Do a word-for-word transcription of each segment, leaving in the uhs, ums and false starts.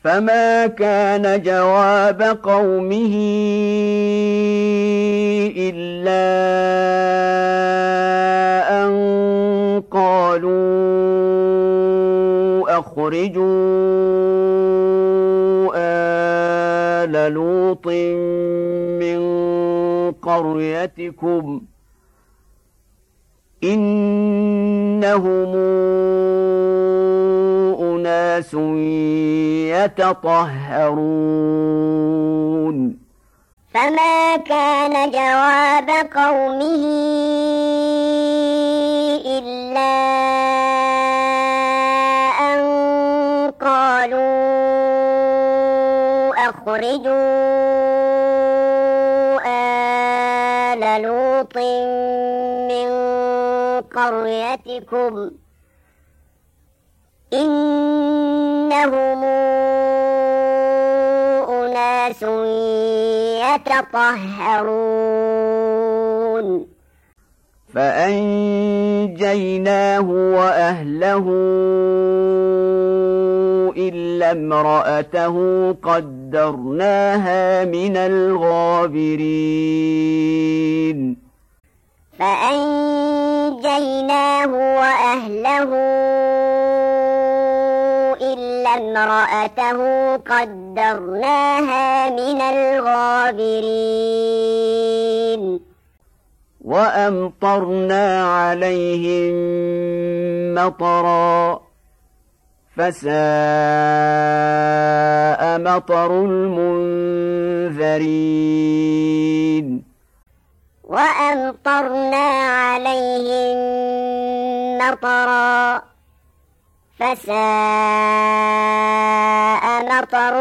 فما كان جواب قومه إلا أن قالوا أخرجوا آل لوط من قريتكم إنهم أناس يتطهرون فما كان جواب قومه إلا أن قالوا أخرجوا آل لوط من قريتكم إنهم أناس يتطهرون فأنجيناه وأهله إلا امرأته قدرناها من الغابرين فأنجيناه وأهله إلا امرأته قدرناها من الغابرين وأمطرنا عليهم مطرا فساء مطر المنذرين وأمطرنا عليهم مطرا فساء مطر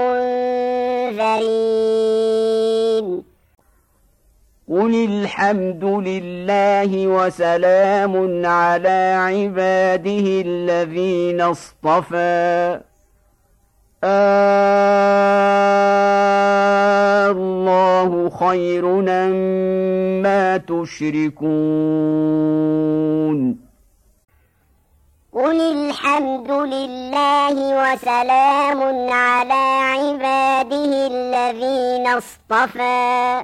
المنذرين قل الحمد لله وسلام على عباده الذين اصطفى الله خير أما تشركون قل الحمد لله وسلام على عباده الذين اصطفى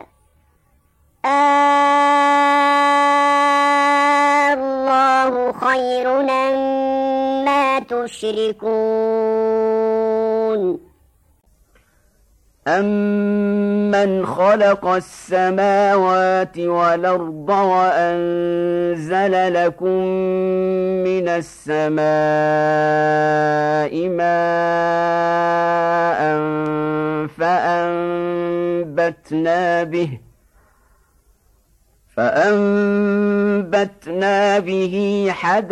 الله خير أما تشركون أَمَّنْ خَلَقَ السَّمَاوَاتِ وَالْأَرْضَ وَأَنزَلَ لَكُم مِّنَ السَّمَاءِ مَاءً فَأَنبَتْنَا بِهِ فأنبتنا به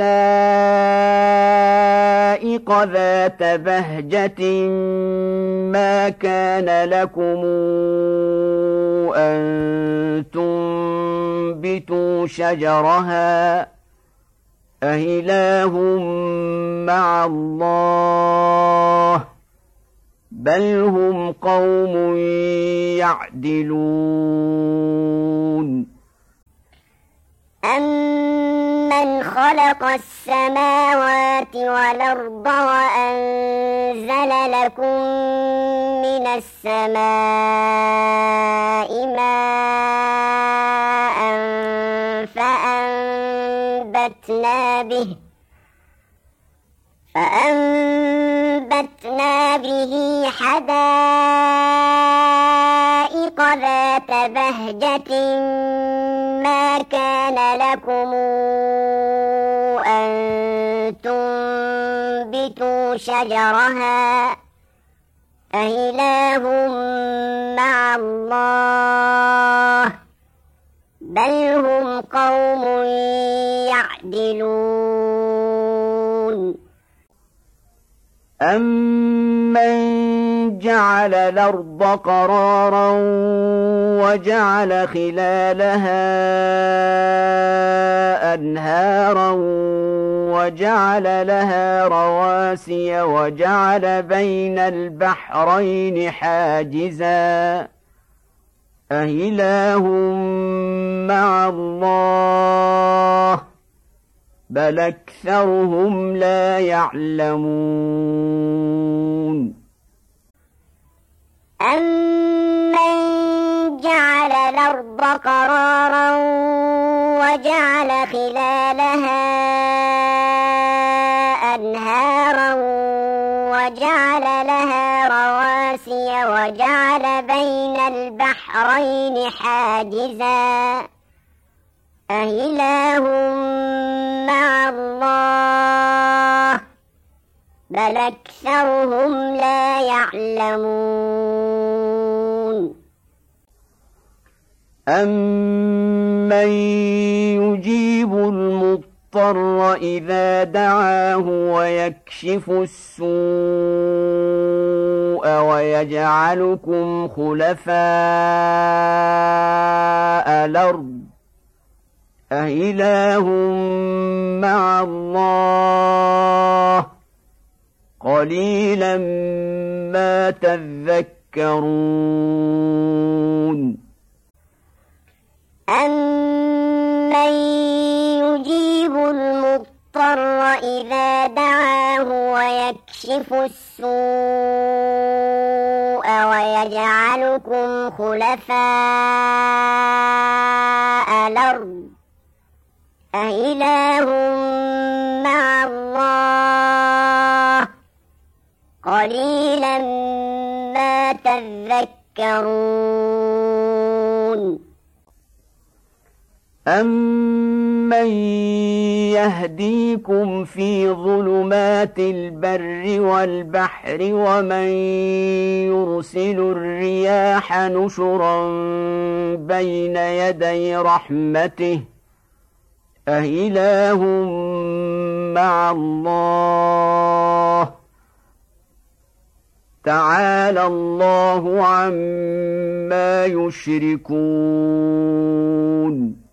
حدائق ذات بهجة ما كان لكم أن تنبتوا شجرها أإله مع الله بل هم قوم يعدلون أَمَّنْ خَلَقَ السَّمَاوَاتِ وَالْأَرْضَ وَأَنزَلَ لَكُم مِّنَ السَّمَاءِ مَاءً فَأَنبَتْنَا بِهِ فَأَنبَتْنَا بِهِ حَدَائِقَ ذَاتَ بَهْجَةٍ ما كان لكم أن تنبتوا شجرها أإله مع الله بل هم قوم يعدلون أَمَّنْ جَعَلَ الْأَرْضَ قَرَارًا وَجَعَلَ خِلَالَهَا أَنْهَارًا وَجَعَلَ لَهَا رَوَاسِيَ وَجَعَلَ بَيْنَ الْبَحْرَيْنِ حَاجِزًا أَإِلَٰهٌ مَّعَ اللَّهِ بل أكثرهم لا يعلمون قرارا وجعل خلالها أنهارا وجعل لها رواسي وجعل بين البحرين حاجزا أإله مع الله بل أكثرهم لا يعلمون أَمَّن يُجِيبُ الْمُضْطَرَّ إِذَا دَعَاهُ وَيَكْشِفُ السُّوءَ وَيَجْعَلُكُمْ خُلَفَاءَ الْأَرْضِ أَإِلَٰهٌ مَّعَ اللَّهِ قَلِيلًا مَّا تَذَكَّرُونَ أَمَّن يُجِيبُ الْمُضْطَرَّ إِذَا دَعَاهُ وَيَكْشِفُ السُّوءَ وَيَجْعَلُكُمْ خُلَفَاءَ الْأَرْضِ أَإِلَٰهٌ مَّعَ اللَّهِ قَلِيلًا مَّا تَذَكَّرُونَ أَمَّن يَهْدِيكُمْ فِي ظُلُمَاتِ الْبَرِّ وَالْبَحْرِ وَمَن يُرْسِلُ الرِّيَاحَ نُشُرًا بَيْنَ يَدَيْ رَحْمَتِهِ أَإِلَٰهٌ مَّعَ اللَّهِ تَعَالَى اللَّهُ عَمَّا يُشْرِكُونَ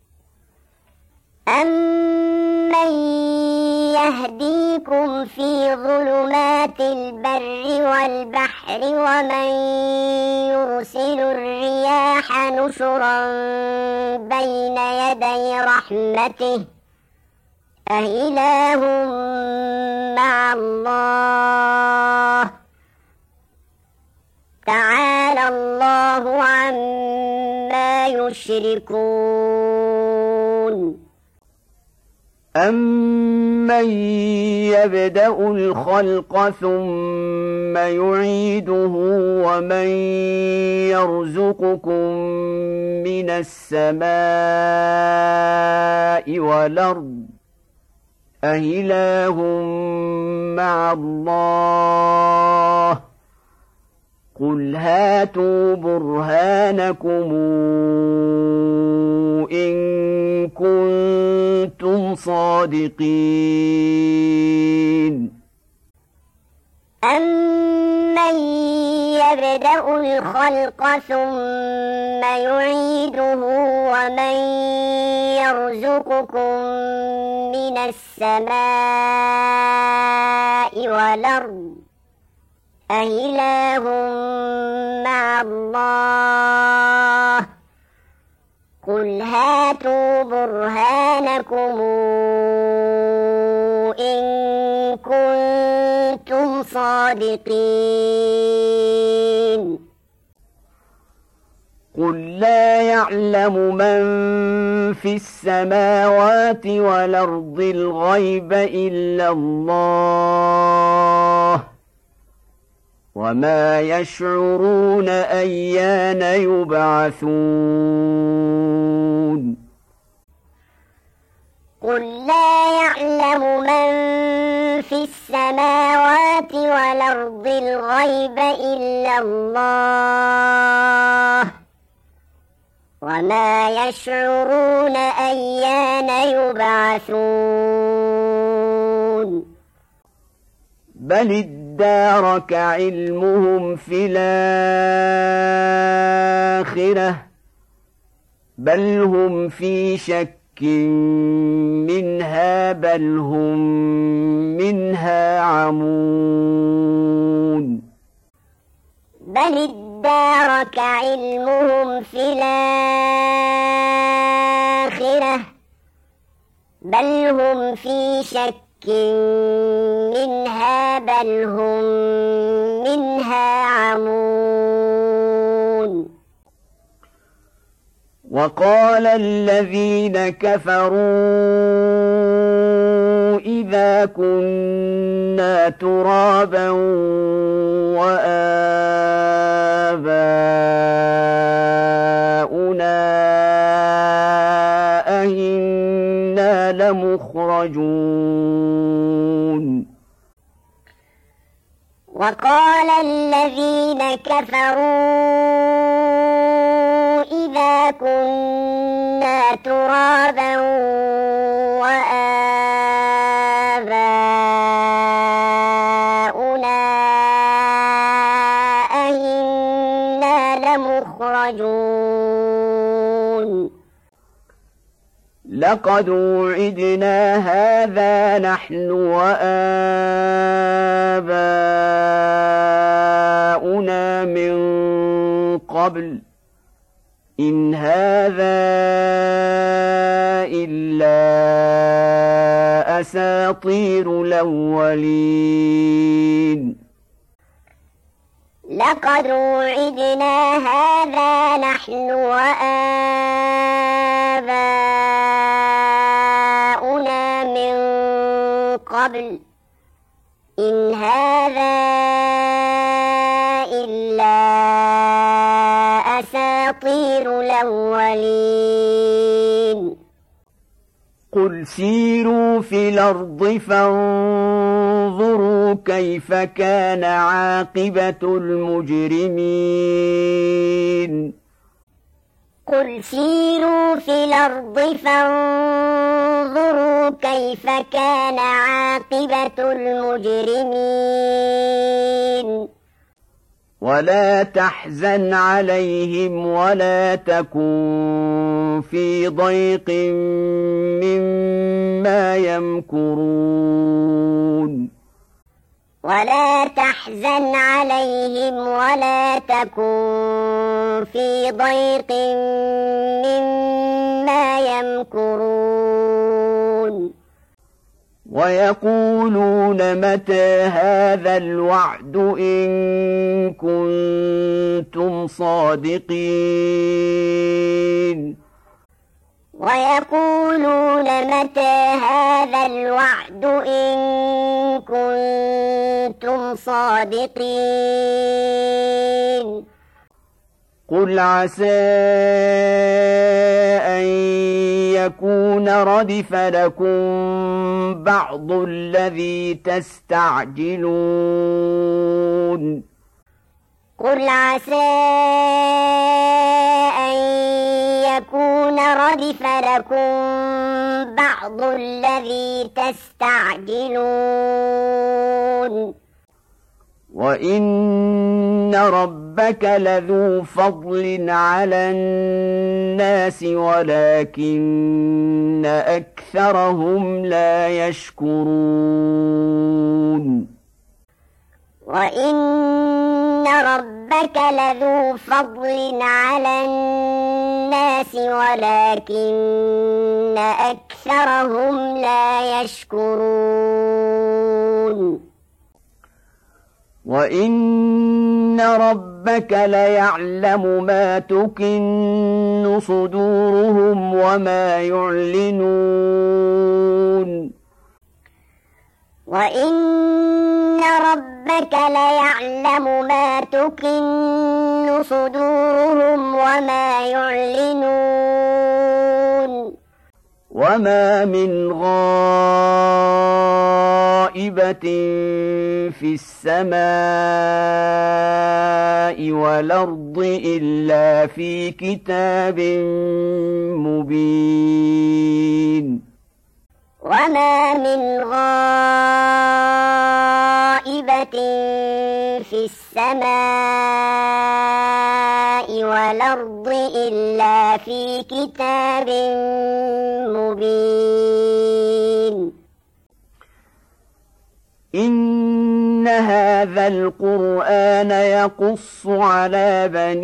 أَمَّن يَهْدِيكُمْ فِي ظُلُمَاتِ الْبَرِّ وَالْبَحْرِ وَمَن يُرْسِلُ الرِّيَاحَ نُشُرًا بَيْنَ يَدَيْ رَحْمَتِهِ أَإِلَٰهٌ مَّعَ اللَّهِ تَعَالَى اللَّهُ عَمَّا يُشْرِكُونَ أَمَّن يَبْدَأُ الْخَلْقَ ثُمَّ يُعِيدُهُ وَمَن يَرْزُقُكُم مِّنَ السَّمَاءِ وَالْأَرْضِ أَإِلَٰهٌ مَّعَ اللَّهِ قُلْ هَاتُوا بُرْهَانَكُمْ إِن كُنتُمْ صَادِقِينَ أَمَّن يَبْدَأُ الْخَلْقَ ثُمَّ يُعِيدُهُ وَمَن يَرْزُقُكُم مِّنَ السَّمَاءِ وَالْأَرْضِ أَإِلَٰهٌ مَّعَ اللَّهِ قُلْ هَاتُوا بُرْهَانَكُمْ إِن كُنتُمْ صَادِقِينَ قُل لَّا يَعْلَمُ مَن فِي السَّمَاوَاتِ وَالْأَرْضِ الْغَيْبَ إِلَّا اللَّهُ وَمَا يَشْعُرُونَ أَيَّانَ يُبْعَثُونَ قُل لَّا يَعْلَمُ مَن فِي السَّمَاوَاتِ وَالْأَرْضِ الْغَيْبَ إِلَّا اللَّهُ وَمَا يَشْعُرُونَ أَيَّانَ يُبْعَثُونَ بَلِ ادَّارَكَ عِلْمُهُمْ فِي الْآخِرَةِ بَلْ هُمْ فِي شَكٍّ مِّنْهَا بَلْ هُمْ مِنْهَا عَمُونَ بَلِ ادَّارَكَ عِلْمُهُمْ فِي الْآخِرَةِ بَلْ هُمْ فِي شَكٍّ منها بل هم منها عمون وقال الذين كفروا إذا كنا ترابا وآباؤنا أئنا لمخرجون وقال الذين كفروا إذا كنا ترابا وآباؤنا أئنا لمخرجون لقد وعدنا هذا نحن وآباؤنا من قبل إن هذا إلا أساطير الأولين لقد وعدنا هذا نحن وآباؤنا من قبل إن هذا إلا أساطير الأولين قل سيروا في الأرض فانظروا كيف كان عاقبة المجرمين قل سيروا في الأرض فانظروا كيف كان عاقبة المجرمين ولا تحزن عليهم ولا تكن في ضيق مما يمكرون ولا تحزن عليهم ولا تكن في ضيق مما يمكرون ويقولون متى هذا الوعد إن كنتم صادقين ويقولون متى هذا الوعد إن كنتم صادقين قل عسى أن يكون ردف لكم بعض الذي تستعجلون قل عسى أن يكون ردف لكم بعض الذي تستعجلون وإن ربك لذو فضل على الناس ولكن أكثرهم لا يشكرون وإن ربك لذو فضل على الناس ولكن أكثرهم لا يشكرون وإن ربك ليعلم ما تكن صدورهم وما يعلنون وإن ربك ليعلم ما تكن صدورهم وما يعلنون وما من غائبة في السماء والأرض إلا في كتاب مبين وما من غائبة في السماء والأرض إلا في كتاب مبين إن هذا القرآن يقص على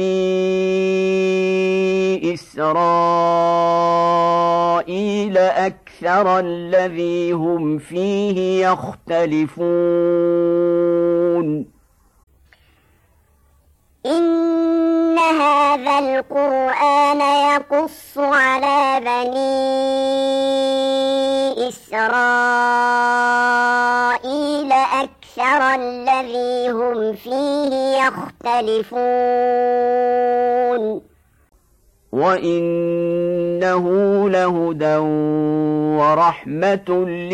بني إسرائيل أكثر الذي هم فيه يختلفون إن هذا هذا القرآن يقص على بني إسرائيل أكثر الذي هم فيه يختلفون وإنه لهدى ورحمة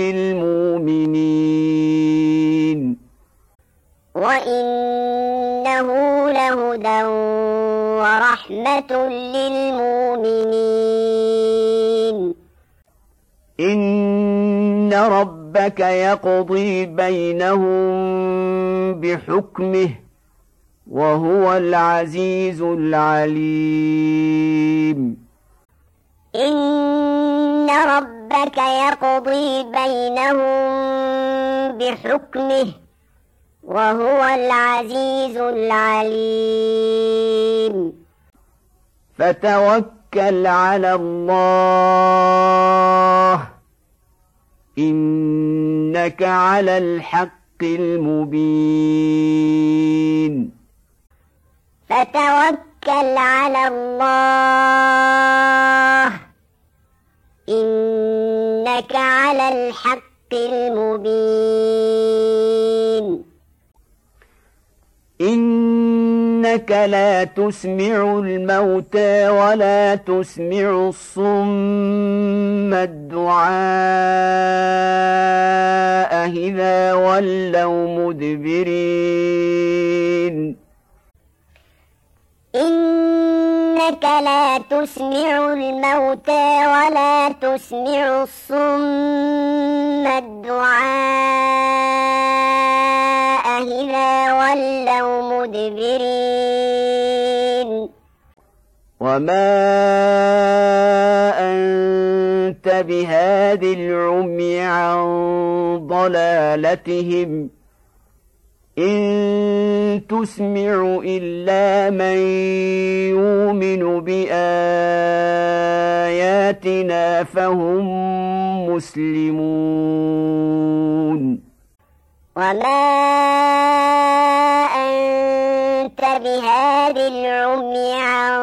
للمؤمنين وإنه لهدى ورحمة للمؤمنين إن ربك يقضي بينهم بحكمه وهو العزيز العليم إن ربك يقضي بينهم بحكمه وهو العزيز العليم فتوكل على الله إنك على الحق المبين فتوكل على الله إنك على الحق المبين إنك لا تسمع الموتى ولا تسمع الصم الدعاء إذا ولوا مدبرين إنك لا تسمع الموتى ولا تسمع الصم الدعاء إذا ولوا مدبرين وما أنت بهاد العمي عن ضلالتهم إن تسمع إلا من يؤمن بآياتنا فهم مسلمون وما أنت بهاد العمي عن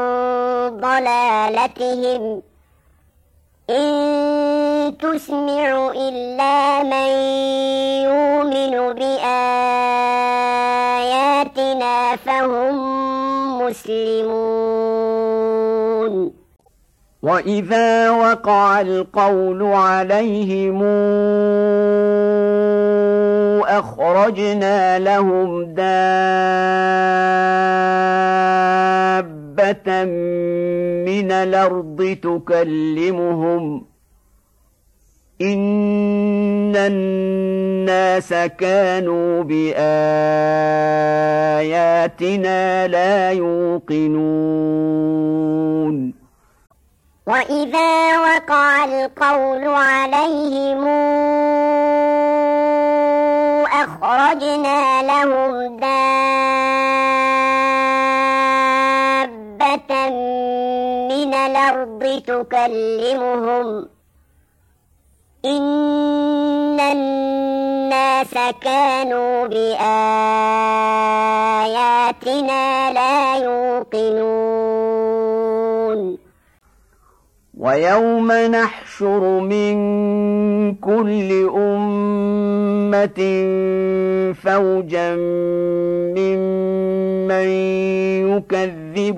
ضلالتهم إن تسمع إلا من يؤمن بآياتنا فهم مسلمون وإذا وقع القول عليهم أخرجنا لهم دابة من الأرض تكلمهم إن الناس كانوا بآياتنا لا يوقنون وإذا وقع القول عليهم أخرجنا لهم دابة من الأرض تكلمهم إن الناس كانوا بآياتنا لا يوقنون ويوم نحشر من كل أمة فوجا ممن يكذب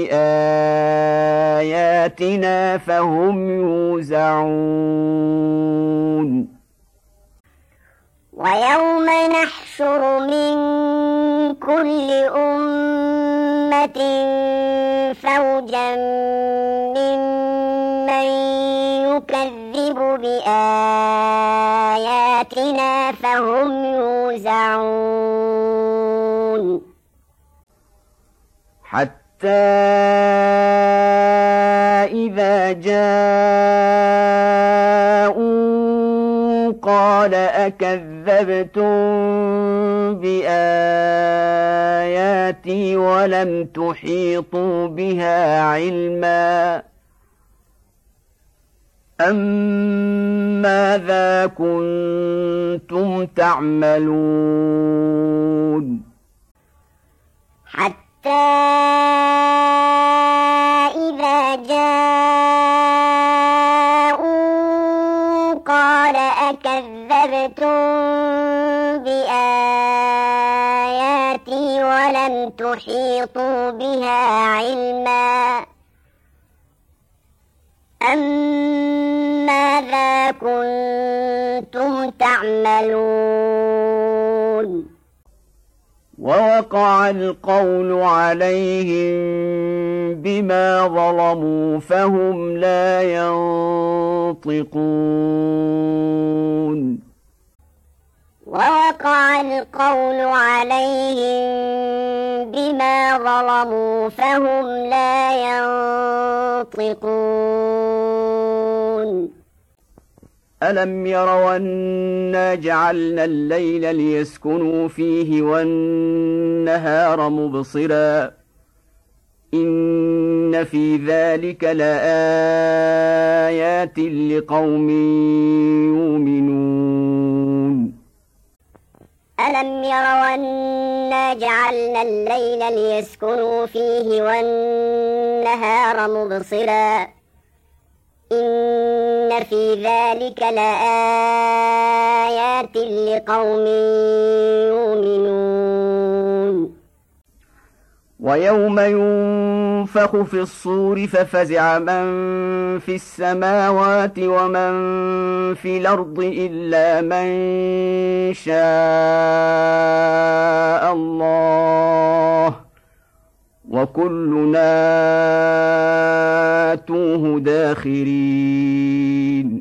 بآياتنا فهم يوزعون ويوم نحشر من كل أمة فوجا ممن يكذب بآياتنا فهم يوزعون حتى إذا جاءوا قال أكذبتم بآياتي ولم تحيطوا بها علما أم ماذا كنتم تعملون حتى ولم تحيطوا بها علما أم ماذا كنتم تعملون ووقع القول عليهم بما ظلموا فهم لا ينطقون ووقع القول عليهم بما ظلموا فهم لا ينطقون ألم يروا أنا جعلنا الليل ليسكنوا فيه والنهار مبصرا إن في ذلك لآيات لقوم يؤمنون ألم يروا أنا جعلنا الليل ليسكنوا فيه والنهار مبصرا إن في ذلك لآيات لقوم يؤمنون ويوم ينفخ في الصور ففزع من في السماوات ومن في الأرض إلا من شاء الله وكلنا آتوه داخرين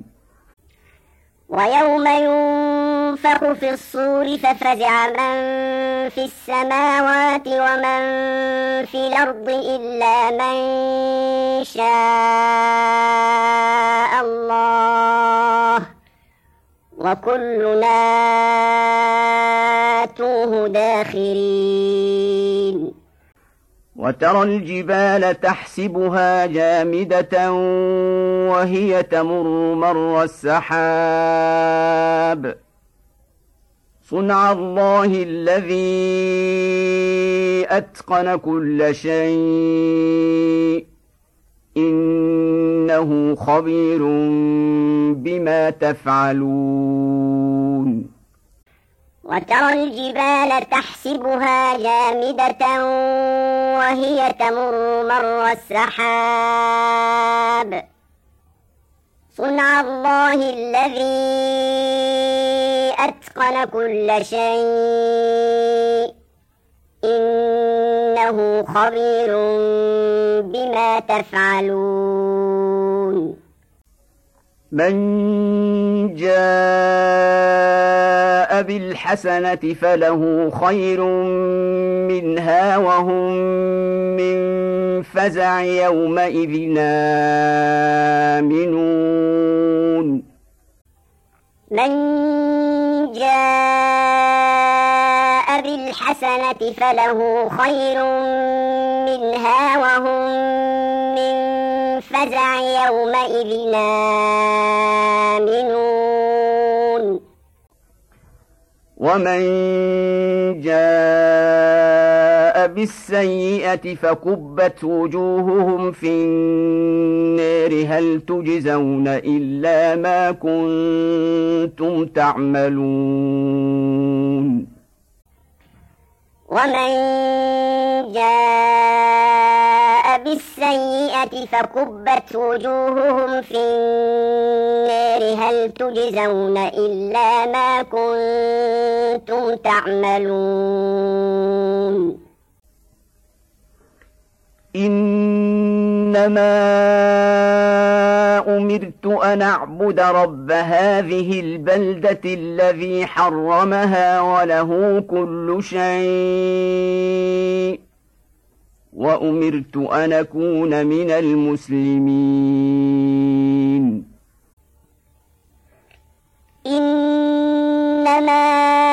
ويوم ينفخ في الصور ففزع من في السماوات ومن في الأرض إلا من شاء الله وكلنا آتوه داخرين وترى الجبال تحسبها جامدة وهي تمر مر السحاب صنع الله الذي أتقن كل شيء إنه خبير بما تفعلون وترى الجبال تحسبها جامدة وهي تمر مر السحاب صنع الله الذي أتقن كل شيء إنه خبير بما تفعلون من جاء بالحسنة فله خير منها وهم من فزع يومئذ آمنون من جاء بالحسنة فله خير منها وهم من فزع يومئذ آمنون ومن جاء بالسيئة فكبت وجوههم في النار هل تجزون إلا ما كنتم تعملون ومن جاء بالسيئة فكبت وجوههم في النار هل تجزون إلا ما كنتم تعملون إنما أمرت أن أعبد رب هذه البلدة الذي حرمها وله كل شيء وأمرت أن أكون من المسلمين إنما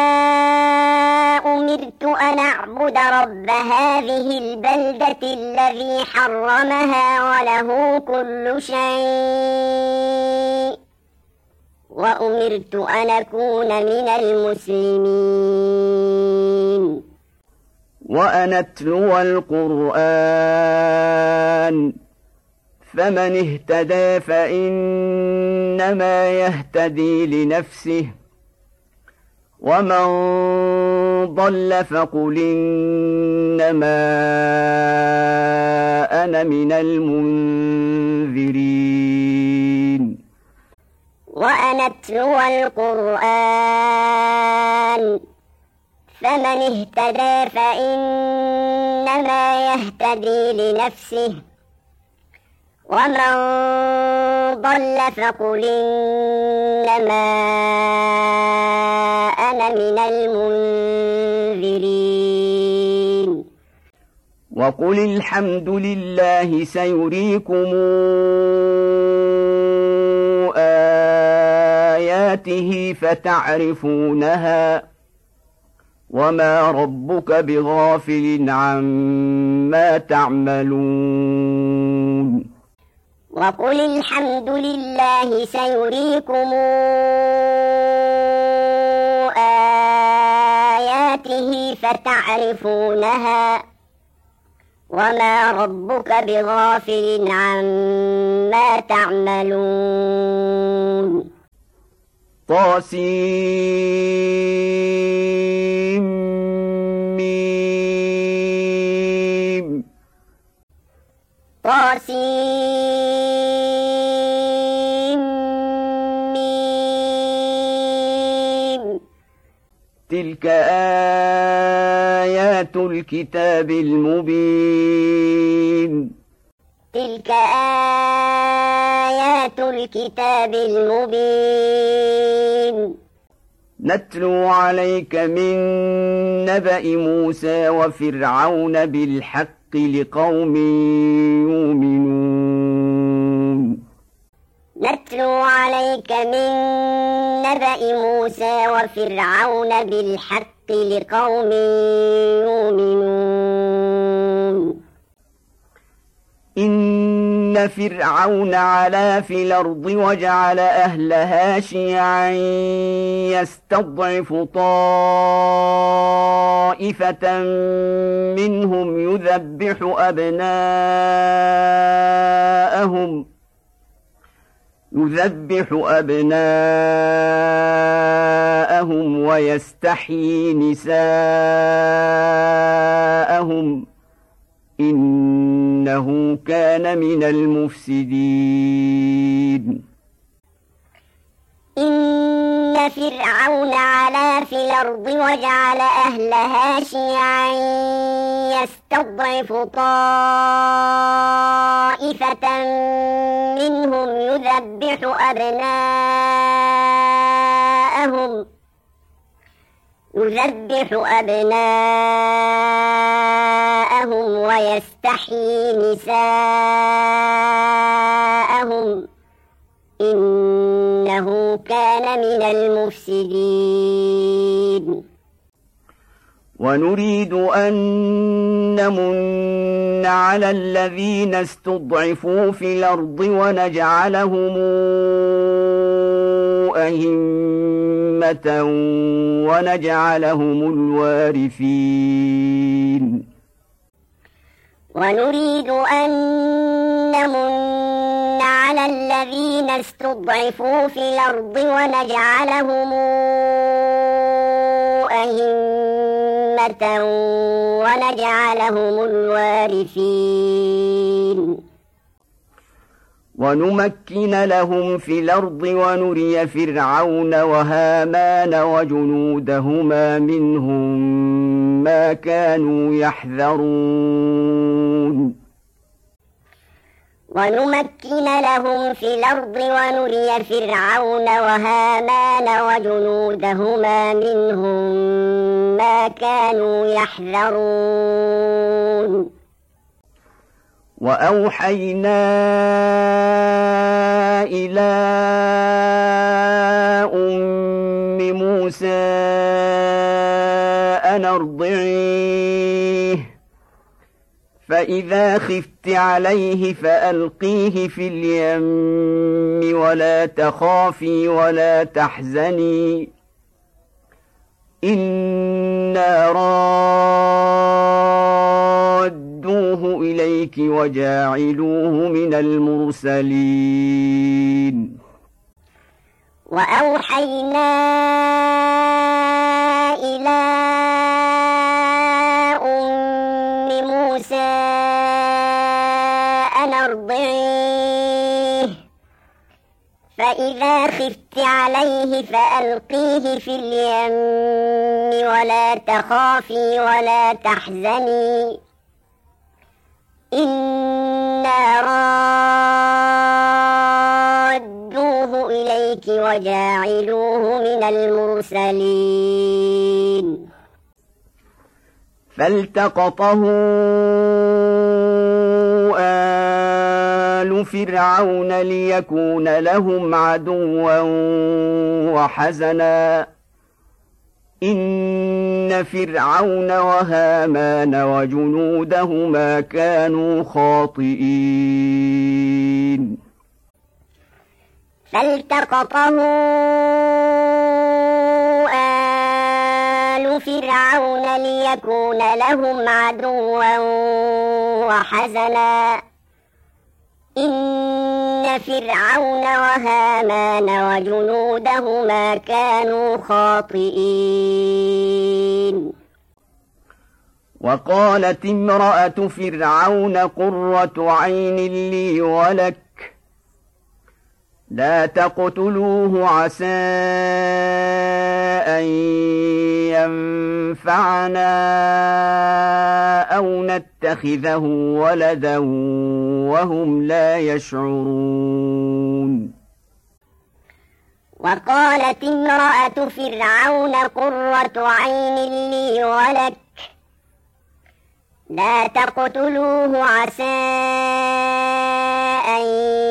أمرت أن أعبد رب هذه البلدة الذي حرمها وله كل شيء وأمرت أن أكون من المسلمين وأن أتلو القرآن فمن اهتدى فإنما يهتدي لنفسه ومن ضل فقل إنما أنا من المنذرين وأن أتلو القرآن فمن اهتدى فإنما يهتدي لنفسه ومن ضل فقل إنما أنا من المنذرين وقل الحمد لله سيريكم آياته فتعرفونها وما ربك بغافل عما تعملون وقل الحمد لله سيريكم آياته فتعرفونها وما ربك بغافل عما تعملون طاسيم طاسيم تلك آيات الكتاب المبين تلك آيات الكتاب المبين نتلو عليك من نبأ موسى وفرعون بالحق لقوم يؤمنون نتلو عليك من نبأ موسى وفرعون بالحق لقوم يؤمنون إن فرعون علا في الأرض وجعل أهلها شيعا يستضعف طائفة منهم يذبح أبناءهم يذبح أبناءهم ويستحيي نساءهم إنه كان من المفسدين إن فرعون علا في الأرض وجعل أهلها شيعا يستضعف طائفة منهم يذبح أبناءهم يذبح أبناءهم ويستحيي نساءهم إنه كان من المفسدين ونريد أن نمن على الذين استضعفوا في الأرض ونجعلهم أئمة ونجعلهم الوارثين ونريد أن نمن على الذين استضعفوا في الأرض ونجعلهم أئمة ونجعلهم الوارثين ونمكن لهم في الأرض ونري فرعون وهامان وجنودهما منهم ما كانوا يحذرون ونمكن لهم في الأرض ونري فرعون وهامان وجنودهما منهم ما كانوا يحذرون وأوحينا إلى أم موسى أن أرضعيه فإذا خفت عليه فألقيه في اليم ولا تخافي ولا تحزني إنا رادوه إليك وجاعلوه من المرسلين وأوحينا إلى أم موسى أن أرضعيه فإذا خفت عليه فألقيه في اليم ولا تخافي ولا تحزني إنا رادوه إليك وجاعلوه من المرسلين فالتقطه آل فرعون ليكون لهم عدوا وحزنا إن فرعون وهامان وجنودهما كانوا خاطئين فالتقطه آل فرعون ليكون لهم عدوا وحزنا إن فرعون وهامان وجنودهما كانوا خاطئين وقالت امرأة فرعون قرة عين لي ولك لا تقتلوه عسى أن ينفعنا أو نتخذه ولدا وهم لا يشعرون وقالت امرأة فرعون قرة عين لي ولك لا تقتلوه عسى أن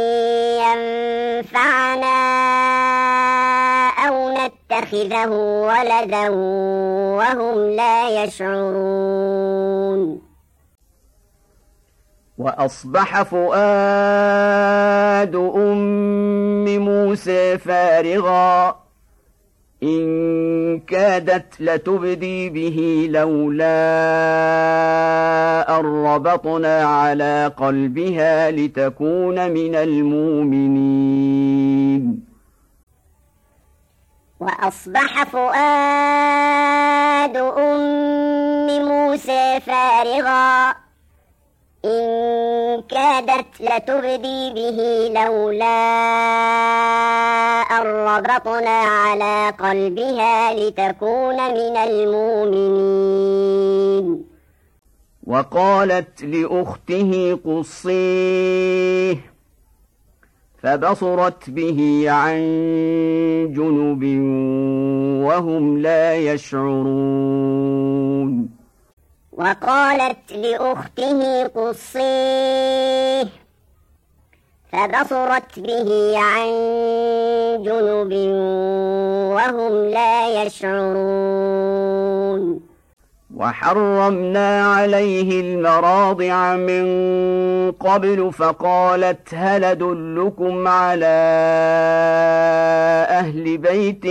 ينفعنا أو نتخذه ولدا وهم لا يشعرون وأصبح فؤاد أم موسى فارغا إن كادت لتبدي به لولا أن ربطنا على قلبها لتكون من المؤمنين وأصبح فؤاد أم موسى فارغا إن كادت لتبدي به لولا أن ربطنا على قلبها لتكون من المؤمنين وقالت لأخته قصيه فبصرت به عن جنب وهم لا يشعرون وقالت لأخته قصيه فبصرت به عن جنب وهم لا يشعرون وحرمنا عليه المراضع من قبل فقالت هل أدلكم على أهل بيت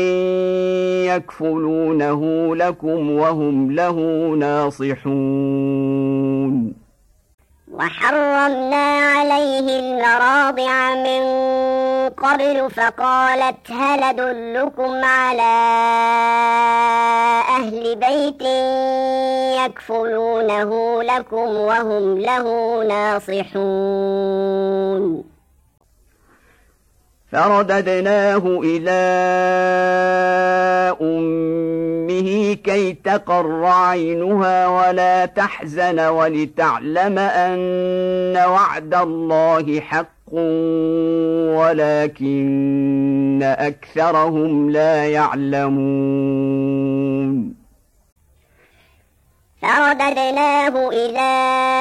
يكفلونه لكم وهم له ناصحون وحرمنا عليه المراضع من قبل فقالت هل أدلكم على أهل بيت يكفلونه لكم وهم له ناصحون فرددناه إلى أمه كي تقر عينها ولا تحزن ولتعلم أن وعد الله حق ولكن أكثرهم لا يعلمون فرددناه إلى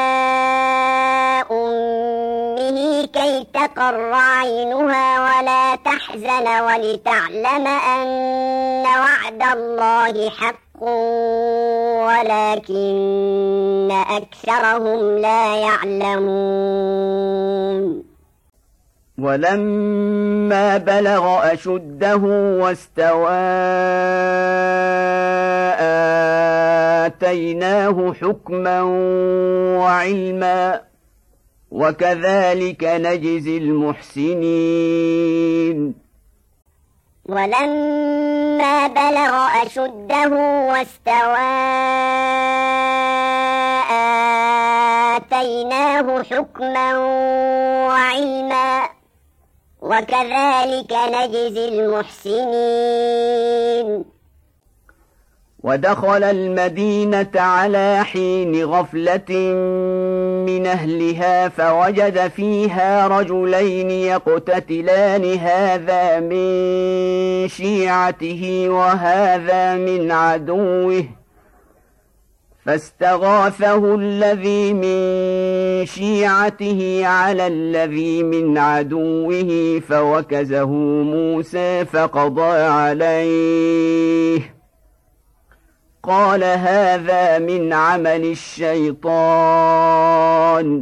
أمه كي تقر عينها ولا تحزن ولتعلم أن وعد الله حق ولكن أكثرهم لا يعلمون ولما بلغ أشده واستوى آتيناه حكما وعلما وكذلك نجزي المحسنين ولما بلغ أشده واستوى آتيناه حكما وعلما وكذلك نجزي المحسنين. ودخل المدينة على حين غفلة من أهلها فوجد فيها رجلين يقتتلان هذا من شيعته وهذا من عدوه فاستغاثه الذي من شيعته على الذي من عدوه فوكزه موسى فقضى عليه قال هذا من عمل الشيطان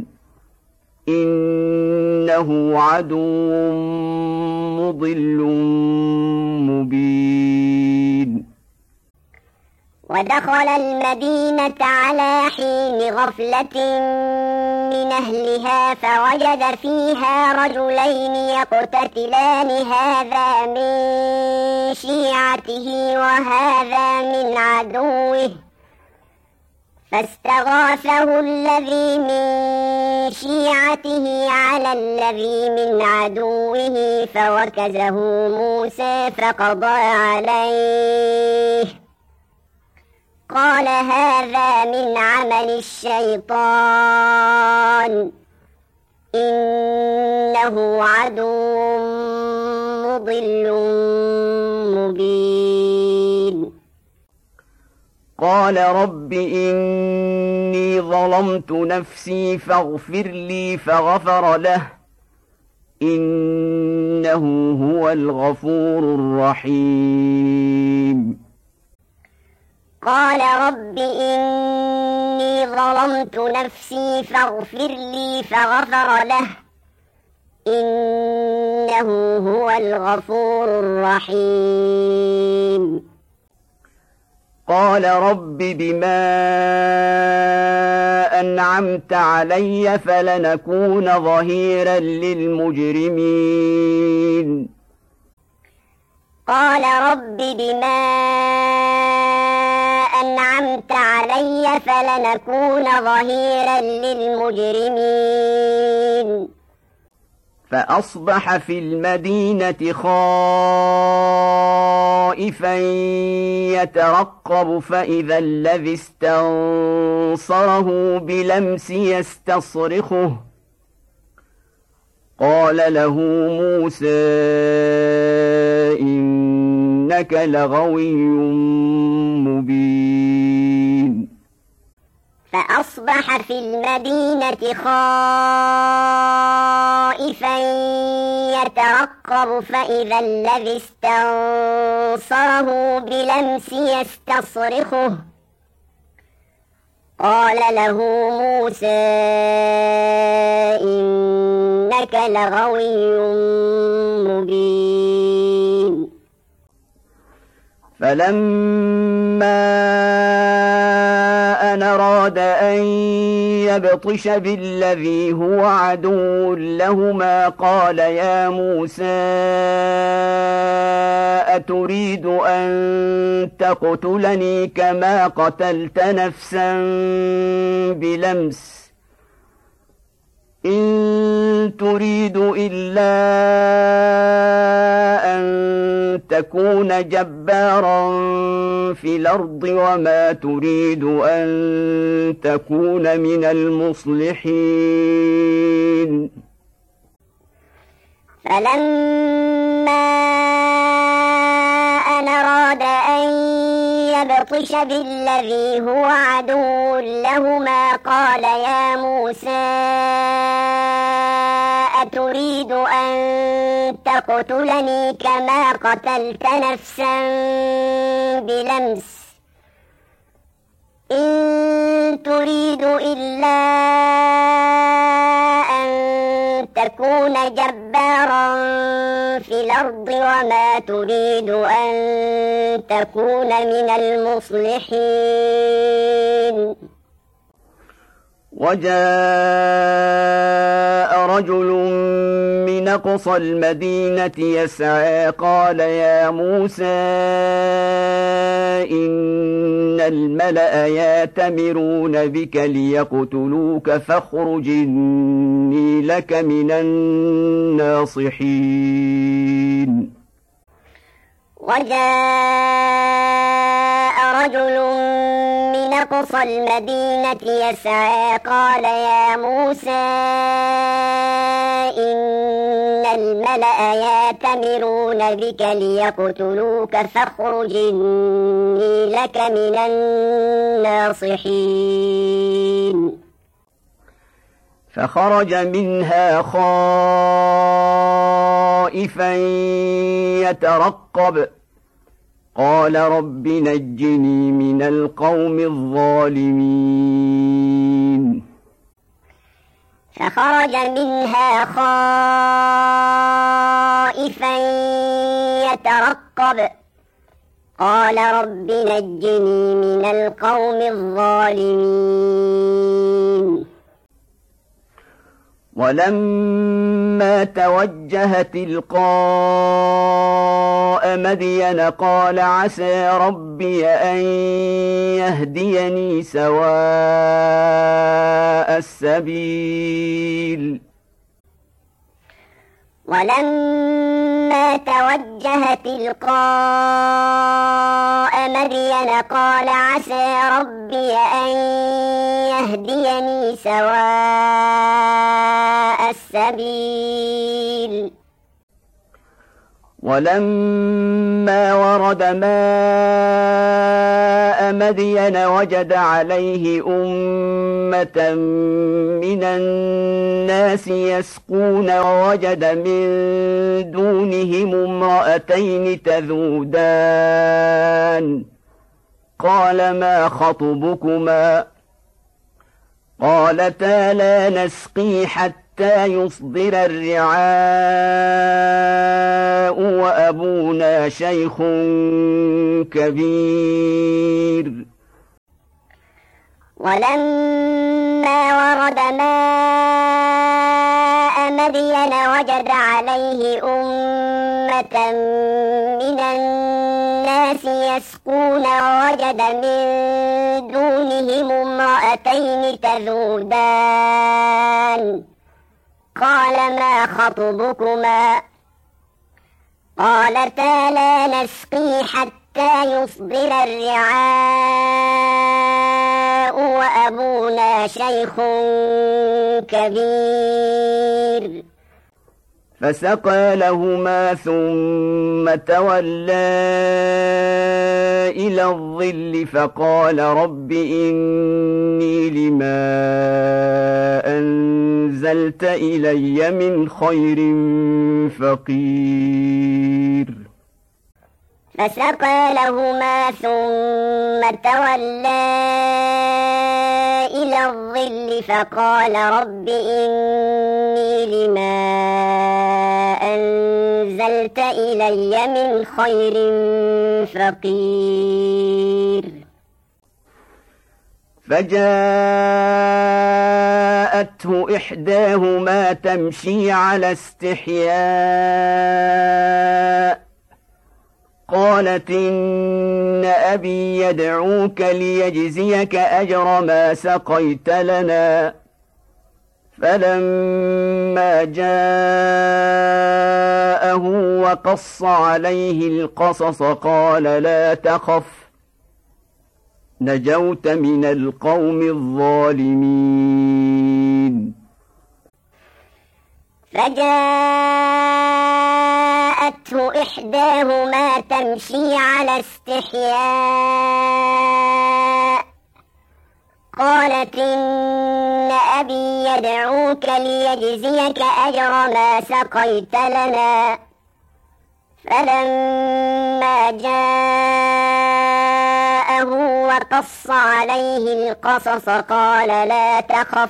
إنه عدو مضل مبين. ودخل المدينة على حين غفلة من أهلها فوجد فيها رجلين يقتتلان هذا من شيعته وهذا من عدوه فاستغاثه الذي من شيعته على الذي من عدوه فوكزه موسى فقضى عليه قال هذا من عمل الشيطان إنه عدو مضل مبين. قال رب إني ظلمت نفسي فاغفر لي فغفر له إنه هو الغفور الرحيم. قال رب إني ظلمت نفسي فاغفر لي فغفر له إنه هو الغفور الرحيم. قال رب بما أنعمت علي فلنكون ظهيرا للمجرمين. قال رب بما أنعمت علي فلنكون ظهيرا للمجرمين. فأصبح في المدينة خائفا يترقب فإذا الذي استنصره بلمس يستصرخه قال له موسى إنك لغوي مبين. فأصبح في المدينة خائفا يترقب فإذا الذي استنصره بلمس يستصرخه قال له موسى إنك لغوي مبين. فلما أن أراد أن يبطش بالذي هو عدو لهما قال يا موسى أتريد أن تقتلني كما قتلت نفسا بلمس إن تريد إلا أن تكون جبارا في الأرض وما تريد أن تكون من المصلحين. فلما أن أراد أن يبطش بالذي هو عدو لهما قال يا موسى أتريد أن تقتلني كما قتلت نفسا بلمس إن تريد إلا أن تكون جبارا في الأرض وما تريد أن تكون من المصلحين. وجاء رجل من أقصى المدينة يسعى قال يا موسى إن الملأ يأتمرون بك ليقتلوك فاخرج إني لك من الناصحين. وجاء رجل من أقصى المدينة يسعى قال يا موسى إن الملأ يأتمرون بك ليقتلوك فاخرج إني لك من الناصحين. فخرج منها خائفا يترقب قال رب نجني من القوم الظالمين. فخرج منها خائفا يترقب قال رب نجني من القوم الظالمين. ولما توجه تلقاء مدين قال عسى ربي أن يهديني سواء السبيل. ولما توجه تلقاء مدين قال عسى ربي أن يهديني سواء السبيل. ولما ورد ماء مدين وجد عليه أمة من الناس يسقون ووجد من دونهم امرأتين تذودان قال ما خطبكما قالتا لا نسقي حتى يصدر الرعاء وأبونا شيخ كبير. ولما ورد ماء مدين وجد عليه أمة من الناس يسقون ووجد من دونهم امرأتين تذودان قال ما خطبكما قالتا لا نسقي حتى يصدر الرعاء وأبونا شيخ كبير. فسقى لهما ثم تولى إلى الظل فقال رب إني لما أنزلت إلي من خير فقير. فسقى لهما ثم تولى إلى الظل فقال رب إني لما أنزلت إلي من خير فقير. فجاءته إحداهما تمشي على استحياء قالت إن أبي يدعوك ليجزيك أجر ما سقيت لنا. فلما جاءه وقص عليه القصص قال لا تخف نجوت من القوم الظالمين. فجاءته إحداهما تمشي على استحياء قالت إن أبي يدعوك ليجزيك أجر ما سقيت لنا. فلما جاءه وقص عليه القصص قال لا تخف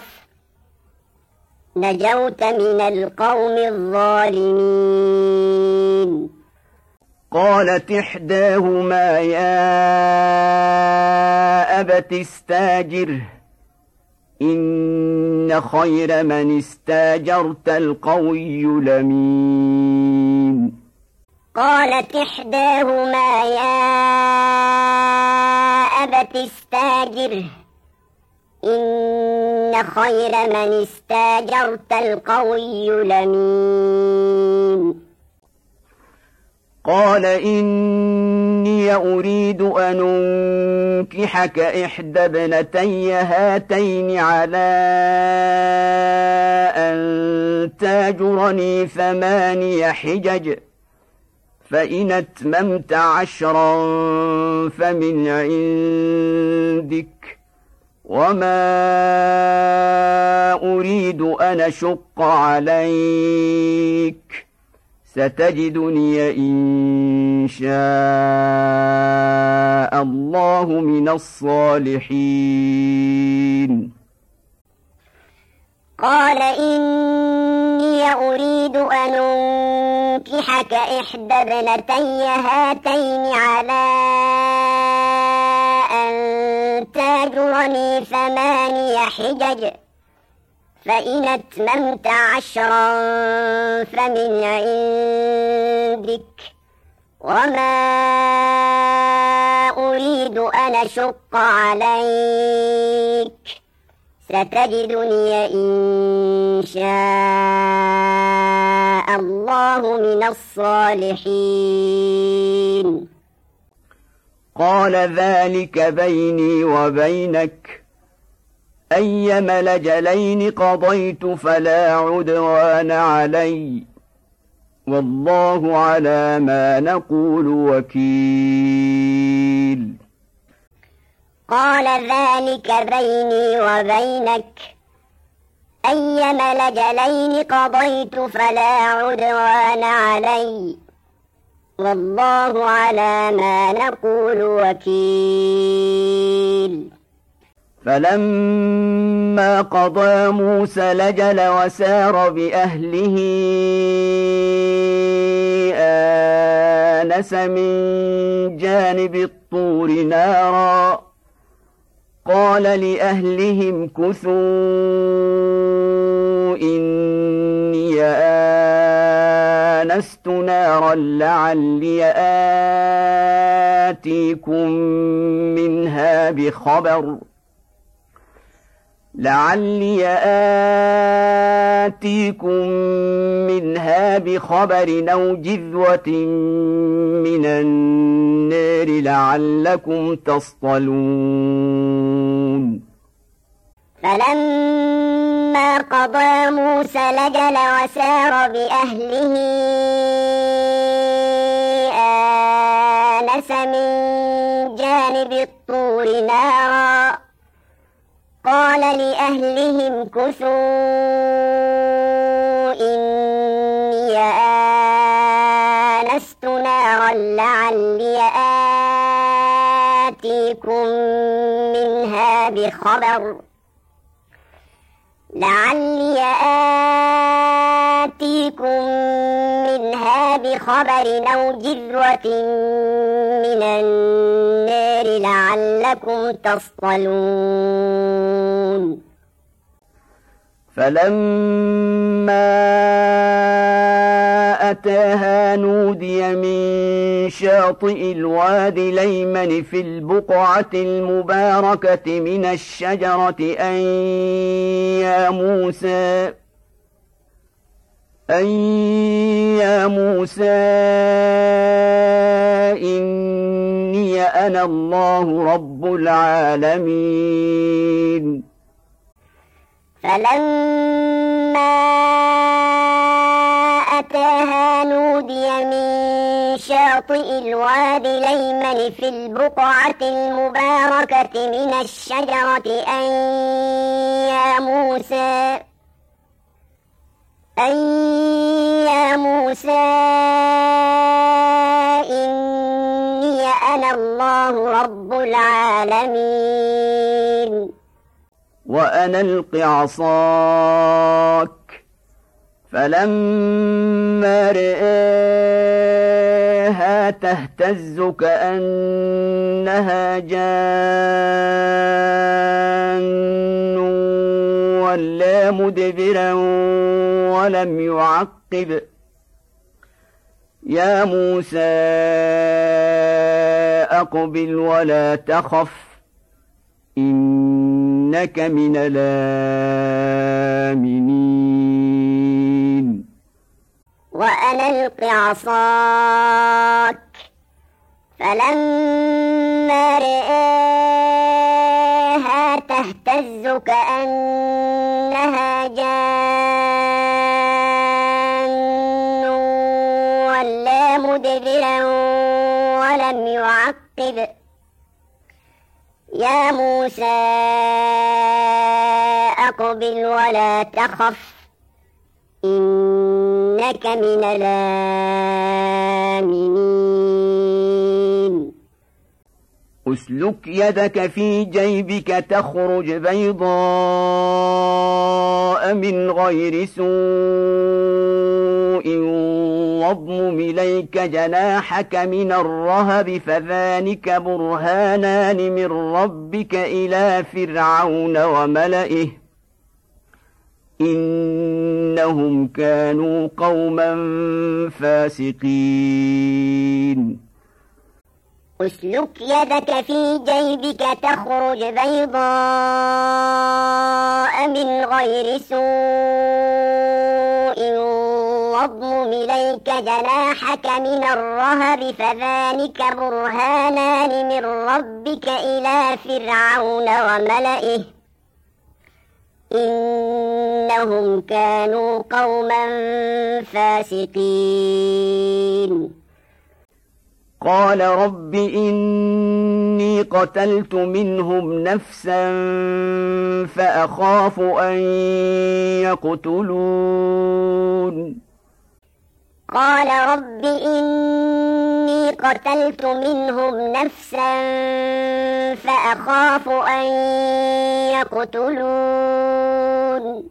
نجوت من القوم الظالمين. قالت إحداهما يا أبت استاجره إن خير من استاجرت القوي الأمين. قالت إحداهما يا أبت استاجره إن خير من استاجرت القوي الأمين. قال إني أريد أن أنكحك إحدى ابنتي هاتين على أن تاجرني ثماني حجج فإن أتممت عشرا فمن عندك وما أريد أن أشق عليك ستجدني إن شاء الله من الصالحين. قال إني أريد أن أنكحك إحدى ابنتي هاتين على أن تاجرني ثماني حجج فإن أتممت عشرا فمن عندك وما أريد أن أشق عليك ستجدني إن شاء الله من الصالحين. قال ذلك بيني وبينك أيما الأجلين قضيت فلا عدوان علي والله على ما نقول وكيل. قال ذلك بيني وبينك أيما الأجلين قضيت فلا عدوان علي والله على ما نقول وكيل. فلما قضى موسى الأجل وسار بأهله آنس من جانب الطور نارا قال لأهلهم كثوا إني آنست نارا لعلي آتيكم منها بخبر لعلي آتيكم منها بخبر أو جذوة من النار لعلكم تصطلون. فلما قضى موسى الأجل وسار بأهله آنس من جانب الطور نارا قال لأهلهم كثوا إني آنست نارا لعلي آتيكم منها بخبر لعلي آتيكم منها بخبر أو جذوة من النار لعلكم تصطلون. فلما أتاها نودي من شاطئ الوادي الأيمن في البقعة المباركة من الشجرة أن يا موسى أن يا موسى إني أنا الله رب العالمين. فلما أتاها نودي من شاطئ الوادي الأيمن في البقعة المباركة من الشجرة أن يا موسى أن يا موسى إني أنا الله رب العالمين. وأن ألق عصاك فلما رآها تهتز كأنها جان وَلَّى مُدْبِرًا وَلَمْ يُعَقِّبْ يَا مُوسَىٰ أَقْبِلْ وَلَا تَخَفْ إِنَّكَ مِنَ الْآمِنِينَ وَأَنْ أَلْقِ عَصَاكَ فَلَمَّا رَآهَا تَهْتَزُّ كَأَنَّهَا جَانٌّ وَلَّى مُدْبِرًا وَلَمْ يُعَقِّبْ يَا مُوسَىٰ أَقْبِلْ وَلَا تَخَفْ إِنَّكَ مِنَ الْآمِنِينَ أسلك يدك في جيبك تخرج بيضاء من غير سوء واضمم إليك جناحك من الرهب فذلك برهانان من ربك إلى فرعون وملئه إنهم كانوا قوما فاسقين أسلك يدك في جيبك تخرج بيضاء من غير سوء واضمم إليك جناحك من الرهب فذلك برهانان من ربك إلى فرعون وملئه إنهم كانوا قوما فاسقين قال رب إني قتلت منهم نفسا فأخاف أن يقتلون قال رب إني قتلت منهم نفسا فأخاف أن يقتلون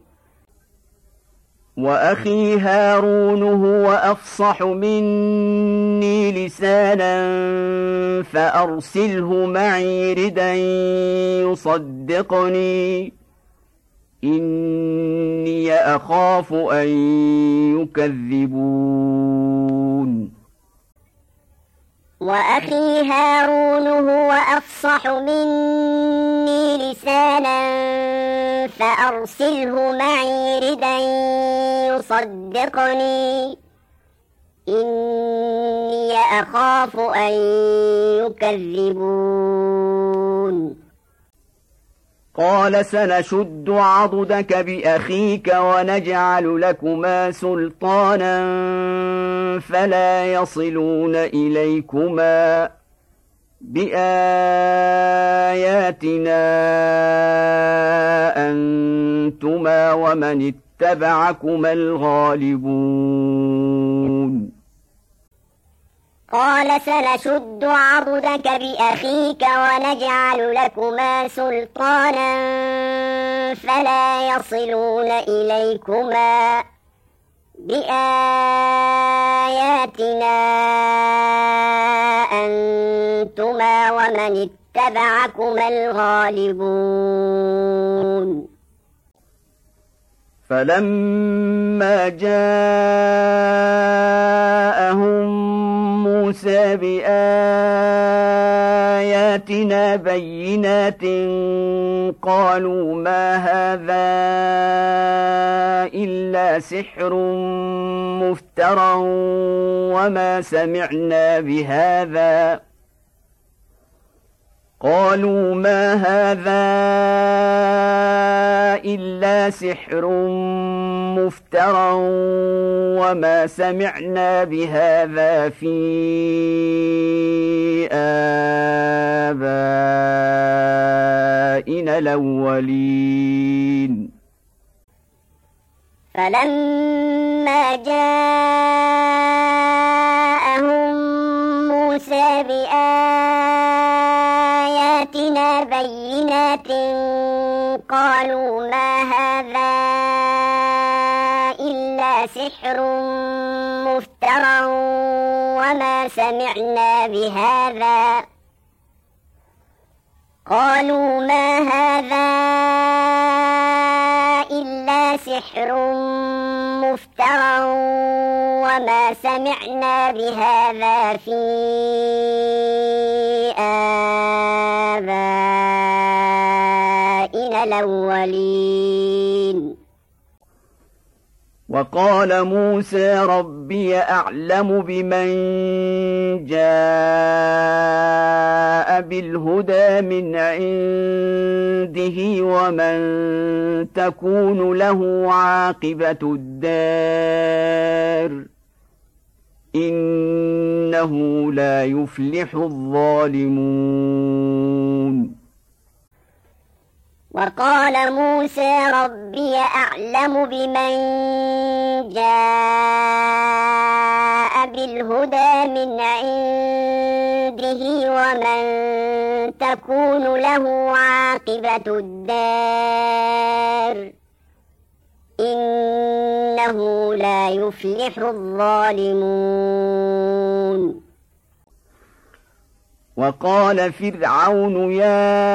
وأخي هارون هو أفصح مني لسانا فأرسله معي ردا يصدقني إني أخاف أن يكذبون وأخي هارون هو أفصح مني لسانا فأرسله معي ردا يصدقني إني أخاف أن يكذبون قال سنشد عضدك بأخيك ونجعل لكما سلطانا فلا يصلون إليكما بآياتنا أنتما ومن اتبعكما الغالبون قال سنشد عضدك بأخيك ونجعل لكما سلطانا فلا يصلون إليكما بآياتنا أنتما ومن اتبعكما الغالبون فلما جاءهم موسى بآياتنا بينات قالوا ما هذا إلا سحر مفترى وما سمعنا بهذا قالوا ما هذا إلا سحر مفترى وما سمعنا بهذا في آبائنا الأولين فلما جاءهم موسى بآياتنا بينات قالوا ما هذا إلا سحر مفترى وما سمعنا بهذا قالوا ما هذا سحر مفترى وما سمعنا بهذا في آبائنا الأولين. وقال موسى ربي أعلم بمن جاء بالهدى من عنده ومن تكون له عاقبة الدار إنه لا يفلح الظالمون. وقال موسى ربي أعلم بمن جاء بالهدى من عنده ومن تكون له عاقبة الدار إنه لا يفلح الظالمون. وقال فرعون يا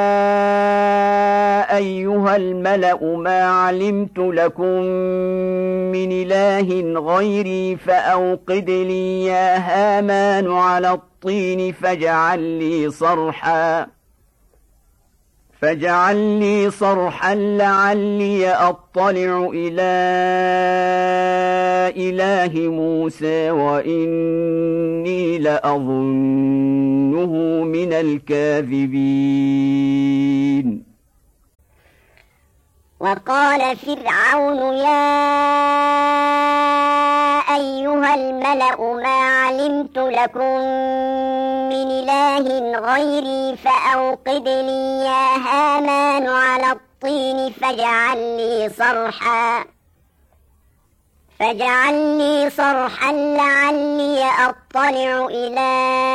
أيها الملأ ما علمت لكم من إله غيري فأوقد لي يا هامان على الطين فاجعل لي صرحا فاجعل لي صرحا لعلي أطلع إلى إله موسى وإني لأظنه من الكاذبين. وقال فرعون يا أيها الملأ ما علمت لكم من إله غيري فأوقد لي يا هامان على الطين فاجعل لي صرحا فاجعل لي صرحا لعلي أطلع إلى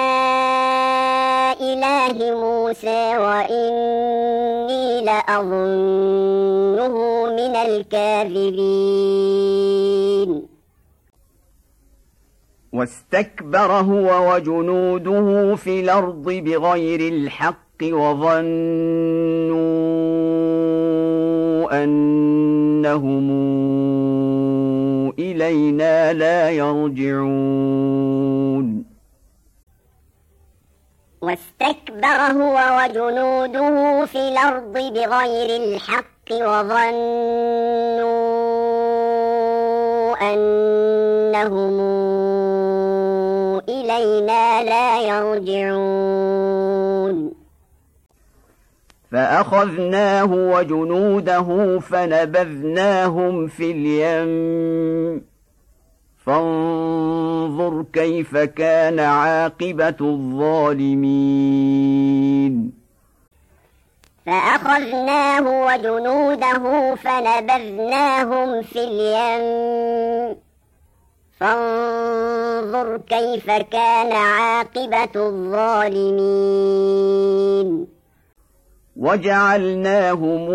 إله موسى وإني لأظنه من الكاذبين. واستكبر هو وجنوده في الأرض بغير الحق وظنوا أنهم إلينا لا يرجعون. واستكبر هو وجنوده في الأرض بغير الحق وظنوا أنهم إلينا لا يرجعون. فأخذناه وجنوده فنبذناهم في اليم فانظر كيف كان عاقبة الظالمين. فأخذناه وجنوده فنبذناهم في اليم فانظر كيف كان عاقبة الظالمين. وجعلناهم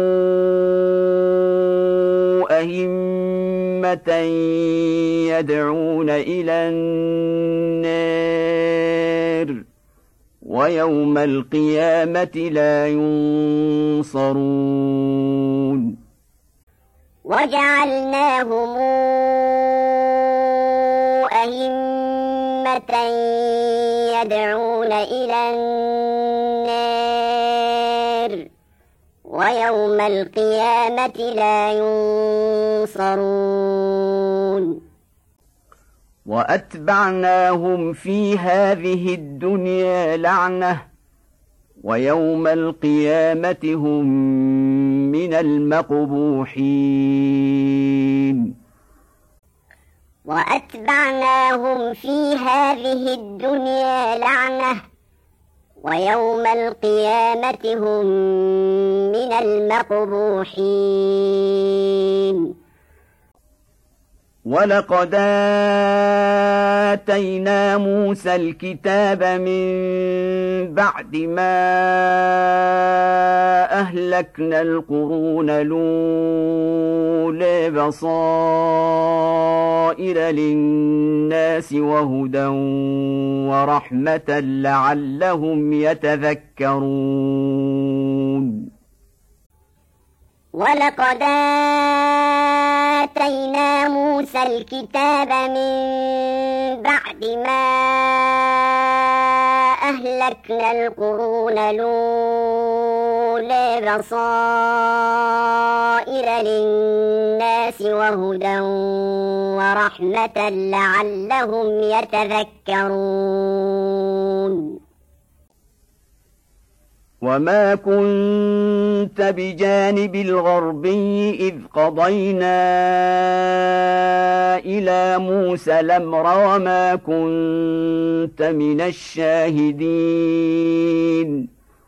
أئمة يدعون إلى النار ويوم القيامة لا ينصرون. وجعلناهم أئمة يدعون إلى النار ويوم القيامة لا ينصرون. وأتبعناهم في هذه الدنيا لعنة ويوم القيامة هم من المقبوحين. وأتبعناهم في هذه الدنيا لعنة ويوم القيامة هم من المقبوحين. ولقد آتينا موسى الكتاب من بعد ما أهلكنا القرون الأولى بصائر للناس وهدى ورحمة لعلهم يتذكرون. ولقد آتينا موسى الكتاب من بعد ما أهلكنا القرون الأولى بصائر للناس وهدى ورحمة لعلهم يتذكرون وما كنت بجانب الغربي إذ قضينا إلى موسى الأمر وما كنت من الشاهدين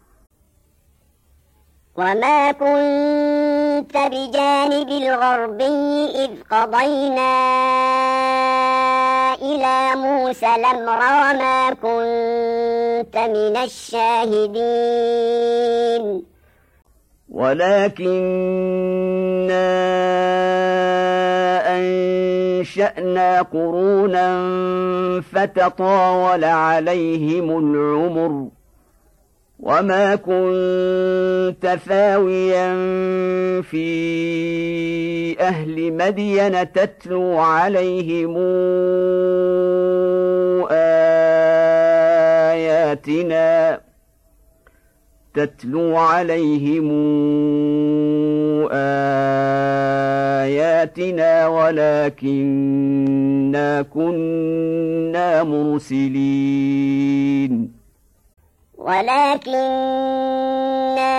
وما كنت بجانب الغربي إذ قضينا إلى موسى الأمر وما كنت من الشاهدين ولكننا أنشأنا قرونا فتطاول عليهم العمر وما كنت ثاويا في أهل مدين تتلو عليهم آياتنا تتلو عليهم آياتنا ولكننا كنا مرسلين ولكننا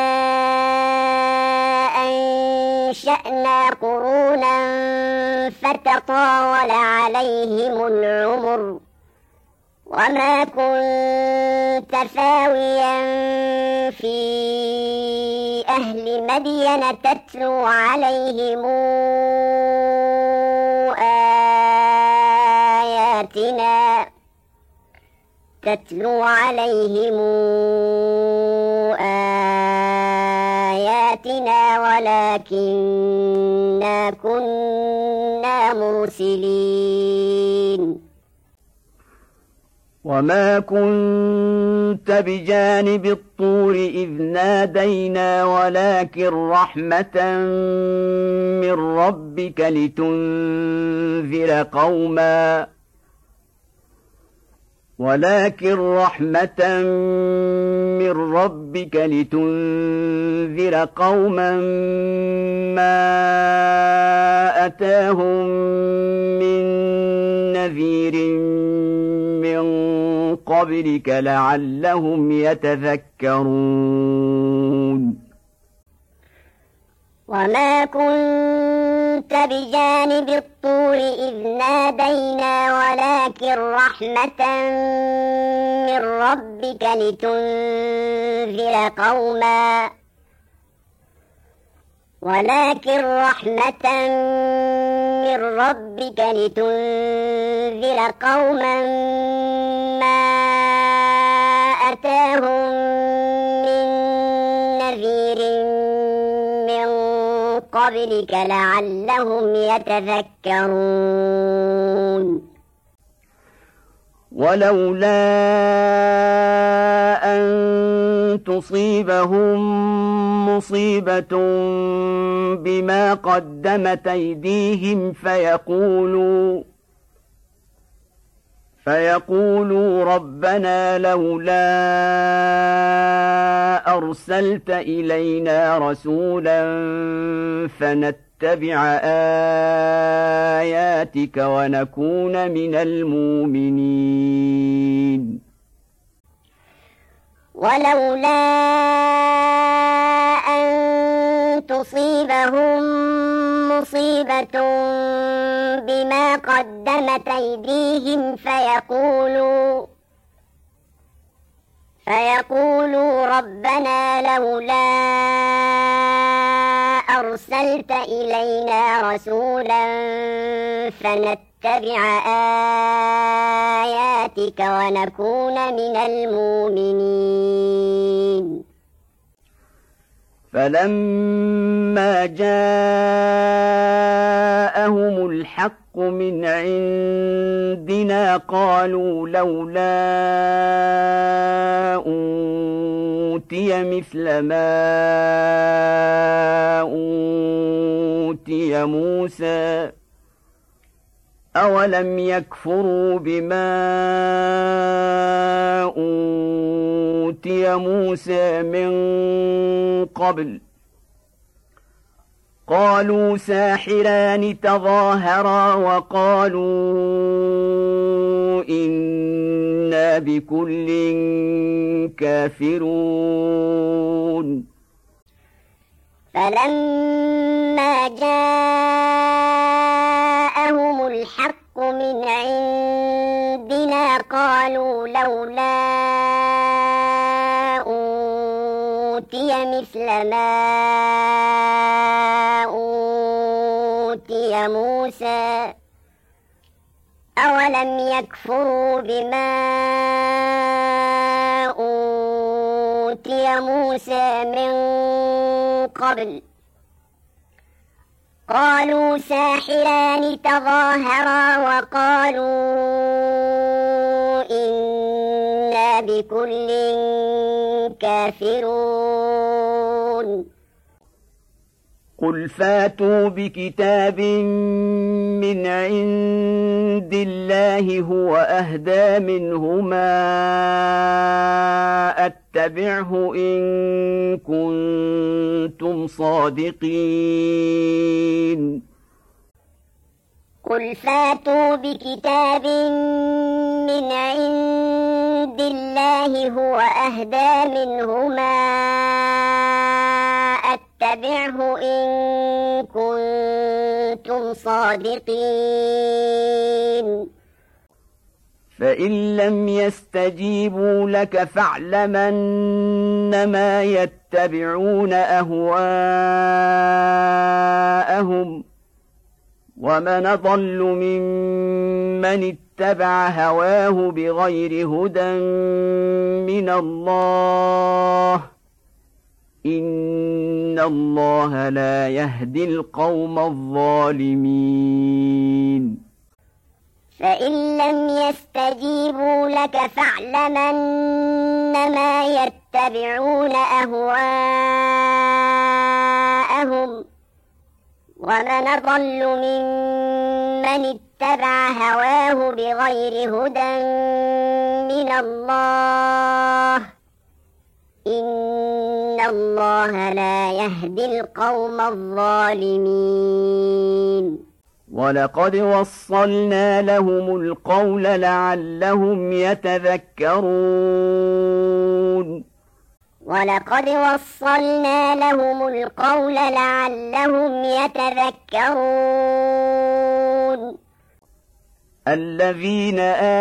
أنشأنا قرونا فتطاول عليهم العمر وما كنت ثاويا في أهل مدين تتلو عليهم آياتنا تتلو عليهم آياتنا ولكننا كنا مرسلين وما كنت بجانب الطور إذ نادينا ولكن رحمة من ربك لتنذر قوما ولكن رحمة من ربك لتنذر قوما ما أتاهم من نذير من قبلك لعلهم يتذكرون وما كنت بجانب الطور إذ نادينا ولكن رحمة من ربك لتنذر قوما ولكن رحمة من ربك لتنذر قوما ما أتاهم من نذير من قبلك لعلهم يتذكرون ولولا أن تصيبهم مصيبة بما قدمت أيديهم فيقولوا فيقولوا ربنا لولا أرسلت إلينا رسولا فنتبع آياتك ونكون من المؤمنين ولولا أن تصيبهم مصيبة بما قدمت أيديهم فيقولوا فيقولوا ربنا لولا أرسلت إلينا رسولا فنتبع آياتك ونكون من المؤمنين فلما جاءهم الحق من عندنا قالوا لولا أوتي مثل ما أوتي موسى أولم يكفروا بما أوتي موسى من قبل قالوا ساحران تظاهرا وقالوا إنا بكل كافرون فلما جاءهم الحق من عندنا قالوا لولا أوتي مثل ما أوتي موسى أولم يكفروا بما أوتي موسى من قبل قالوا ساحران تظاهرا وقالوا إنا بكل كافرون قل فاتوا بكتاب من عند الله هو أهدى منهما أتبعه إن كنتم صادقين قل فاتوا بكتاب من عند الله هو أهدى منهما أتبعه إن كنتم صادقين فإن لم يستجيبوا لك فاعلم أنما يتبعون أهواءهم ومن أضل ممن اتبع هواه بغير هدى من الله إن الله لا يهدي القوم الظالمين فإن لم يستجيبوا لك فاعلم أنما يتبعون أهواءهم ومن أضل ممن اتبع هواه بغير هدى من الله إن الله لا يهدي القوم الظالمين ولقد وصلنا لهم القول لعلهم يتذكرون ولقد وصلنا لهم القول لعلهم يتذكرون الذين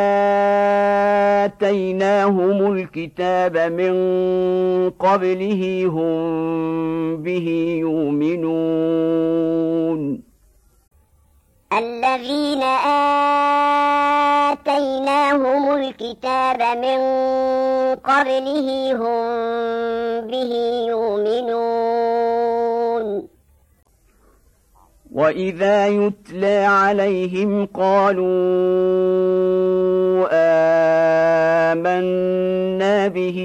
آتيناهم الكتاب من قبله هم به يؤمنون الذين آتيناهم الكتاب من قبله هم به يؤمنون وإذا يتلى عليهم قالوا آمنا به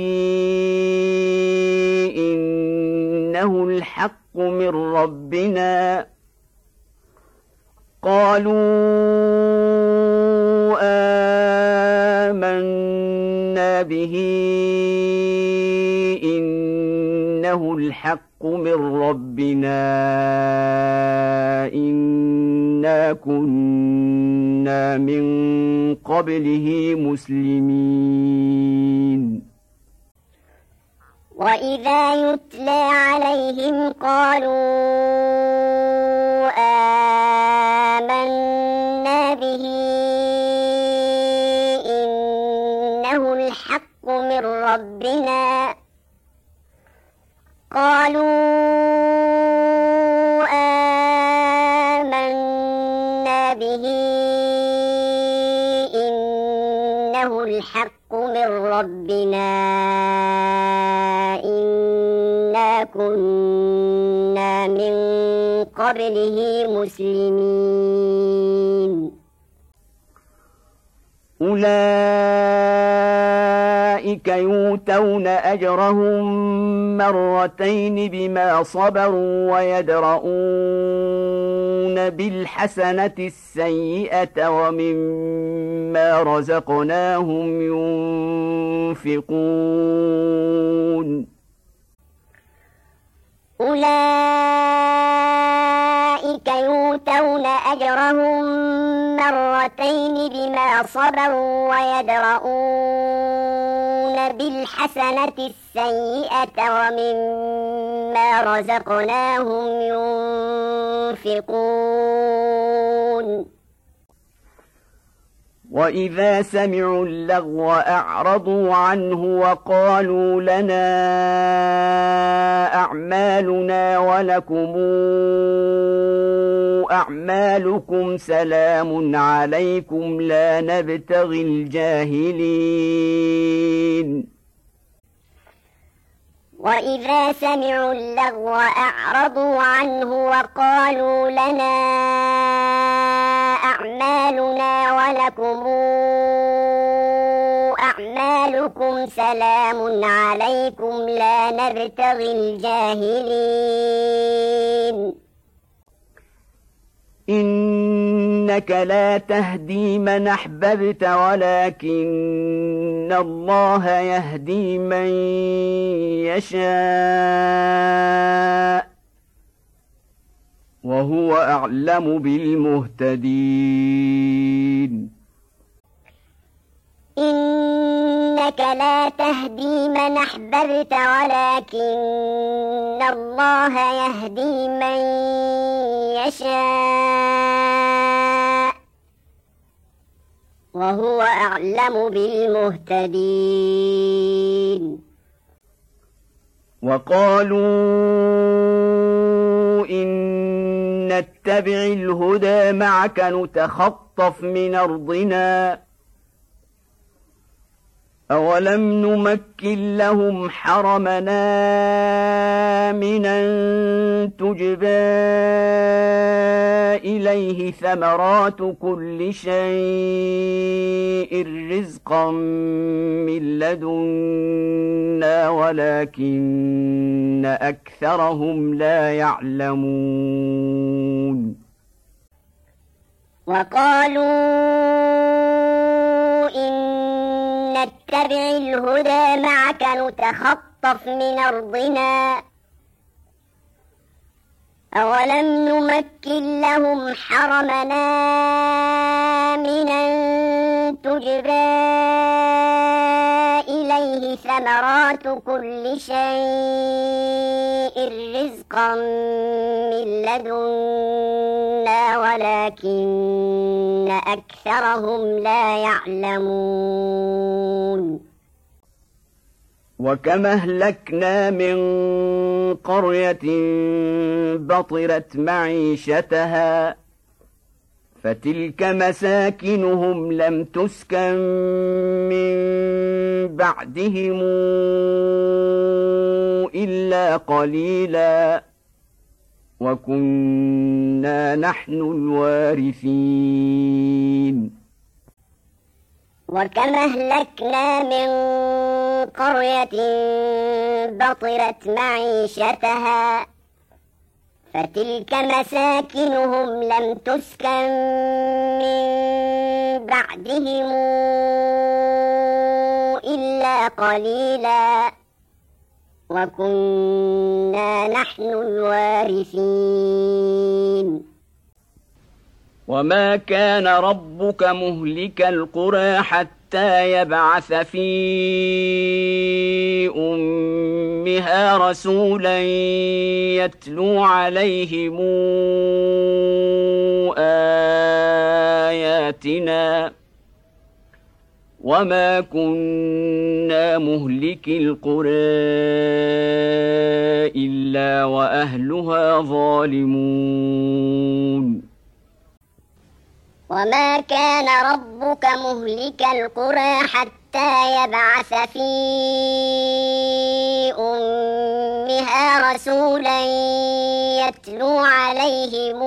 إنه الحق من ربنا قالوا آمنا به إنه الحق من ربنا إنا كنا من قبله مسلمين وإذا يتلى عليهم قالوا آمنا به إنه الحق من ربنا قالوا آمنا به إنه الحق من ربنا إنا كنا من قبله مسلمين أولئك أولئك يؤتون أجرهم مرتين بما صبروا ويدرؤون بالحسنة السيئة ومما رزقناهم ينفقون أولئك يؤتون أجرهم مرتين بما صبروا ويدرؤون بالحسنة السيئة ومما رزقناهم ينفقون وإذا سمعوا اللغو أعرضوا عنه وقالوا لنا أعمالنا ولكم أعمالكم سلام عليكم لا نبتغي الجاهلين وإذا سمعوا اللغو أعرضوا عنه وقالوا لنا أعمالنا ولكم أعمالكم سلام عليكم لا نبتغي الجاهلين إنك لا تهدي من أحببت ولكن الله يهدي من يشاء وهو أعلم بالمهتدين إنك لا تهدي من أحببت ولكن الله يهدي من يشاء وهو أعلم بالمهتدين وقالوا إن نتبع الهدى معك نتخطف من أرضنا أولم نمكن لهم حرمنا آمنا تجبى إليه ثمرات كل شيء رزقا من لدنا ولكن أكثرهم لا يعلمون وقالوا إن نتبع الهدى معك نتخطف من أرضنا أولم نمكن لهم حرمنا آمنا تجبى إليه ثمرات كل شيء رزقا من لدنا ولكن أكثرهم لا يعلمون وكم أهلكنا من قرية بطرت معيشتها فتلك مساكنهم لم تسكن من بعدهم إلا قليلا وكنا نحن الوارثين وكم أهلكنا من قرية بطرت معيشتها فتلك مساكنهم لم تسكن من بعدهم إلا قليلا وكنا نحن الوارثين وما كان ربك مهلك القرى حتى يبعث في أمها رسولا يتلو عليهم آياتنا وما كنا مهلك القرى إلا وأهلها ظالمون وما كان ربك مهلك القرى حتى يبعث في أمها رسولا يتلو عليهم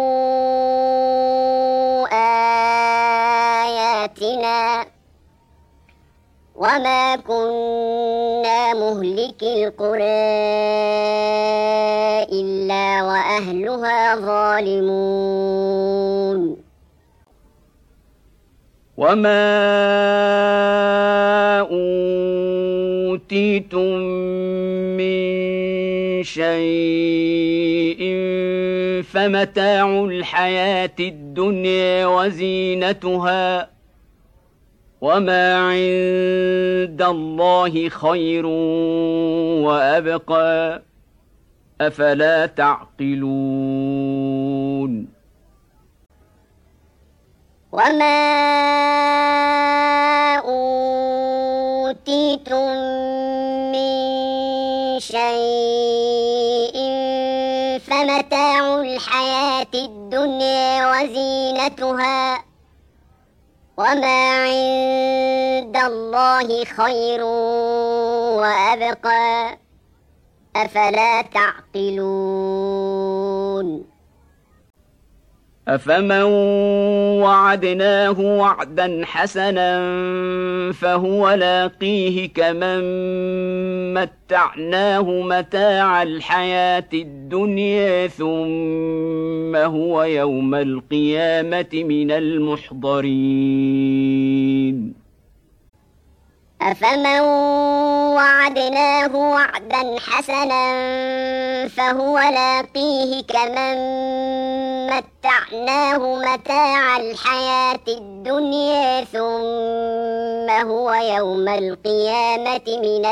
آياتنا وما كنا مهلكي القرى إلا وأهلها ظالمون وما أوتيتم من شيء فمتاع الحياة الدنيا وزينتها وما عند الله خير وأبقى أفلا تعقلون وما أوتيتم من شيء فمتاع الحياة الدنيا وزينتها وما عند الله خير وأبقى أفلا تعقلون أفمن وعدناه وعدا حسنا فهو لاقيه كمن متعناه متاع الحياة الدنيا ثم هو يوم القيامة من المحضرين أفمن وعدناه وعدا حسنا فهو لاقيه كمن متعناه متاع الحياة الدنيا ثم هو يوم القيامة من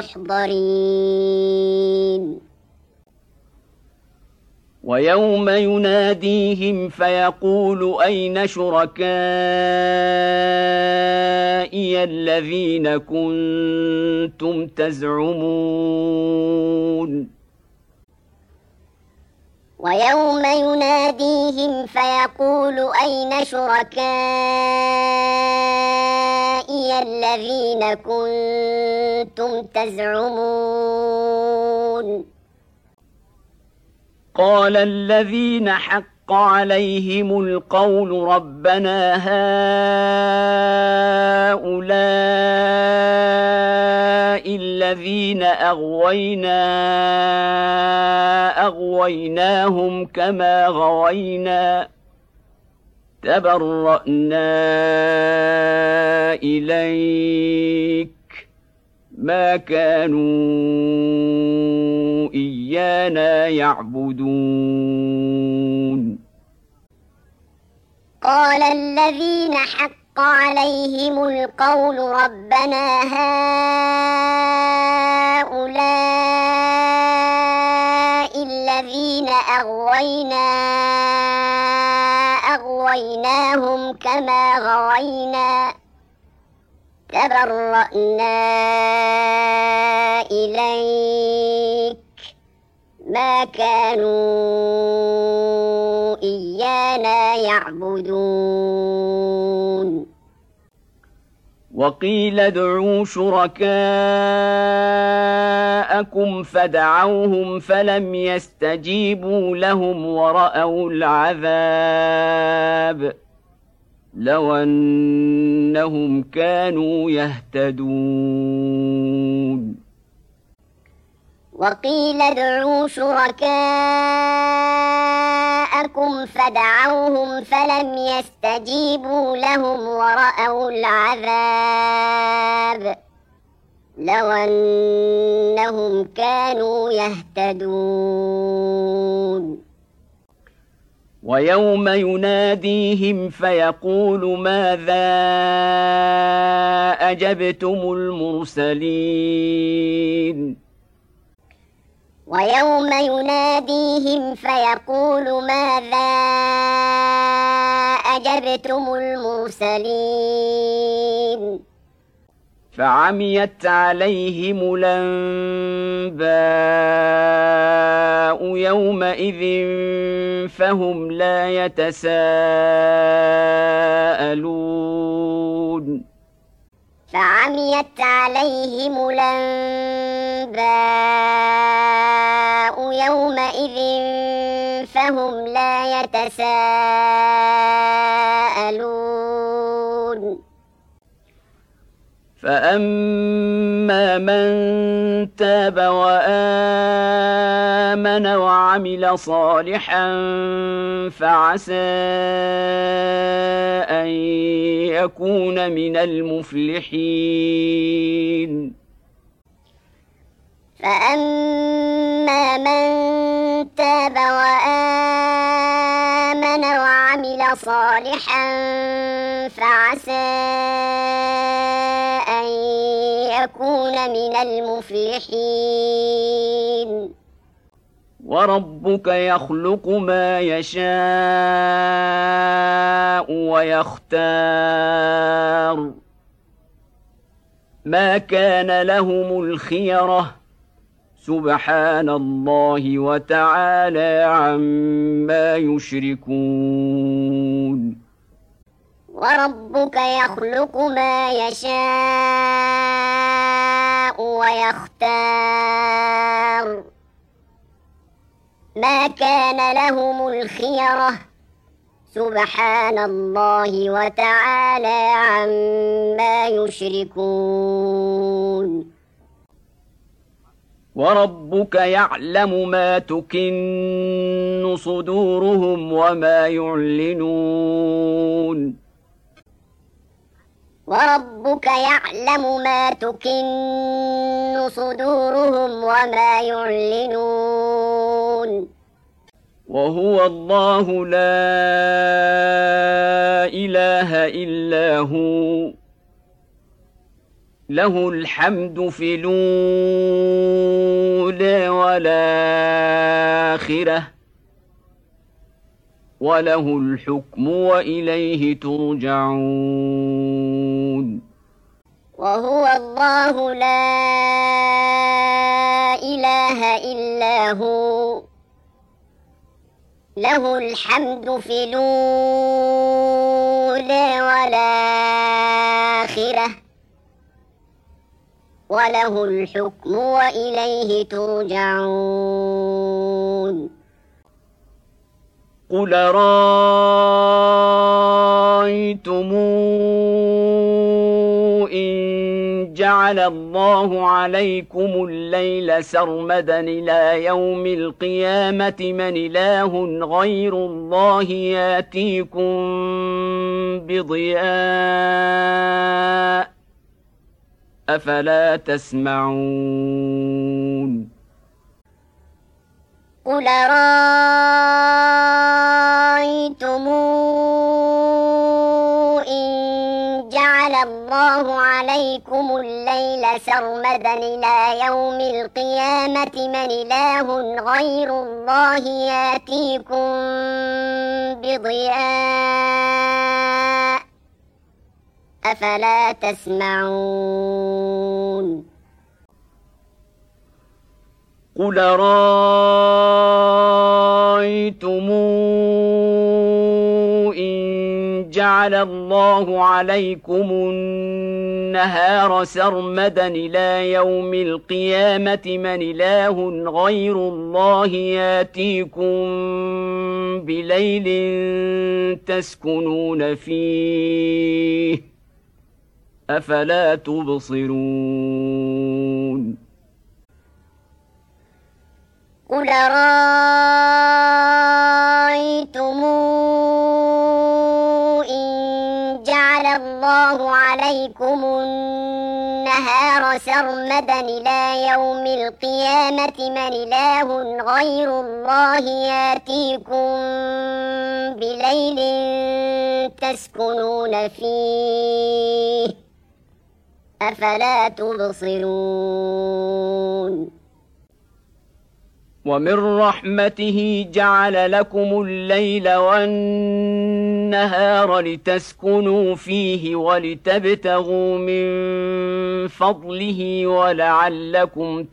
المحضرين ويوم يناديهم فيقول أين شركائي الذين كنتم تزعمون ويوم يناديهم فيقول أين شركائي الذين كنتم تزعمون قال الذين حق عليهم القول ربنا هؤلاء الذين أغوينا أغويناهم كما غوينا تبرأنا إليك ما كانوا إيانا يعبدون قال الذين حق عليهم القول ربنا هؤلاء الذين أغوينا أغويناهم كما غوينا تبرأنا إليك ما كانوا إيانا يعبدون وقيل ادعوا شركاءكم فدعوهم فلم يستجيبوا لهم ورأوا العذاب لو أنهم كانوا يهتدون وقيل ادعوا شركاءكم فدعوهم فلم يستجيبوا لهم ورأوا العذاب لو أنهم كانوا يهتدون ويوم يناديهم فيقول ماذا أجبتم المرسلين ويوم يناديهم فيقول ماذا أجبتم المرسلين فعميت عليهم الأنباء يومئذ فهم لا يتساءلون فعميت عليهم الأنباء يومئذ فهم لا يتساءلون فأما من تاب وآمن وعمل صالحا فعسى أن يكون من المفلحين فأما من تاب وآمن وعمل صالحا فعسى أن يكون من المفلحين وربك يخلق ما يشاء ويختار ما كان لهم الخيرة سبحان الله وتعالى عما يشركون وربك يخلق ما يشاء ويختار ما كان لهم الخيرة سبحان الله وتعالى عما يشركون وربك يعلم ما تكن صدورهم وما يعلنون وربك يعلم ما تكن صدورهم وما يعلنون وهو الله لا إله إلا هو له الحمد في الأولى والآخرة وله الحكم وإليه ترجعون وهو الله لا إله إلا هو له الحمد في الأولى والآخرة وله الحكم وإليه ترجعون قل رأيتم إن جعل الله عليكم الليل سرمدا إلى يوم القيامة من إله غير الله ياتيكم بضياء أفلا تسمعون قل رأيتم إن جعل الله عليكم الليل سرمدا إلى يوم القيامة من إله غير الله ياتيكم بضياء أفلا تسمعون قل رأيتم إن جعل الله عليكم النهار سرمدا إلى يوم القيامة من إله غير الله ياتيكم بليل تسكنون فيه أفلا تبصرون قل رأيتم إن جعل الله عليكم النهار سرمدا إلى يوم القيامة من إله غير الله ياتيكم بليل تسكنون فيه أفلا تبصرون ومن رحمته جعل لكم الليل والنهار لتسكنوا فيه ولتبتغوا من فضله ولعلكم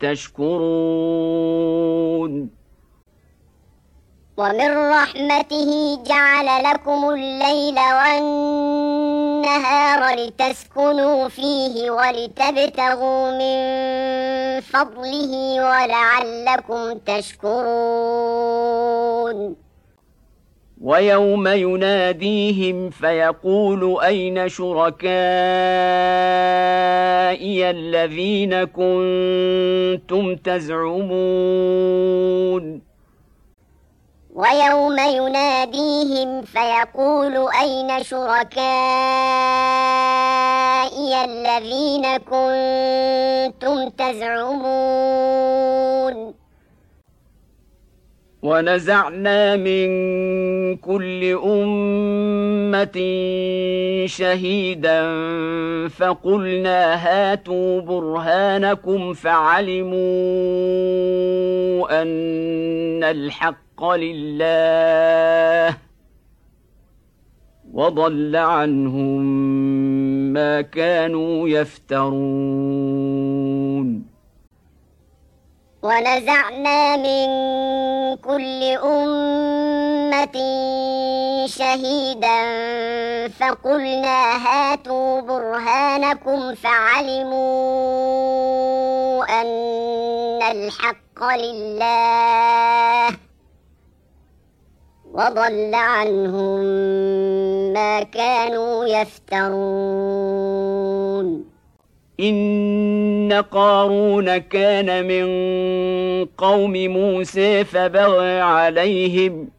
تشكرون ومن رحمته جعل لكم الليل والنهار لتسكنوا فيه ولتبتغوا من فضله ولعلكم تشكرون ويوم يناديهم فيقول أين شركائي الذين كنتم تزعمون ويوم يناديهم فيقول أين شركائي الذين كنتم تزعمون ونزعنا من كل أمة شهيدا فقلنا هاتوا برهانكم فعلموا أن الحق لله وضل عنهم ما كانوا يفترون ونزعنا من كل أمة شهيدا فقلنا هاتوا برهانكم فعلموا أن الحق لله وضل عنهم ما كانوا يفترون إن قارون كان من قوم موسى فبغى عليهم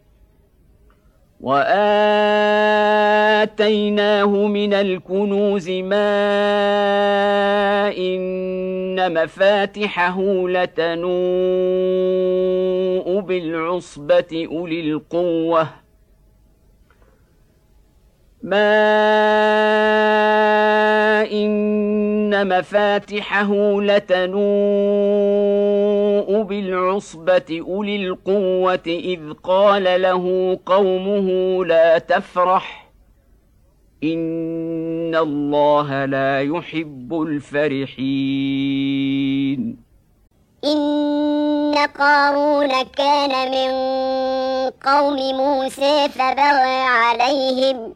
وآتيناه من الكنوز ما إن مفاتحه لتنوء بالعصبة أولي القوة ما إن مفاتحه لتنوء بالعصبة أولي القوة إذ قال له قومه لا تفرح إن الله لا يحب الفرحين إن قارون كان من قوم موسى فبغى عليهم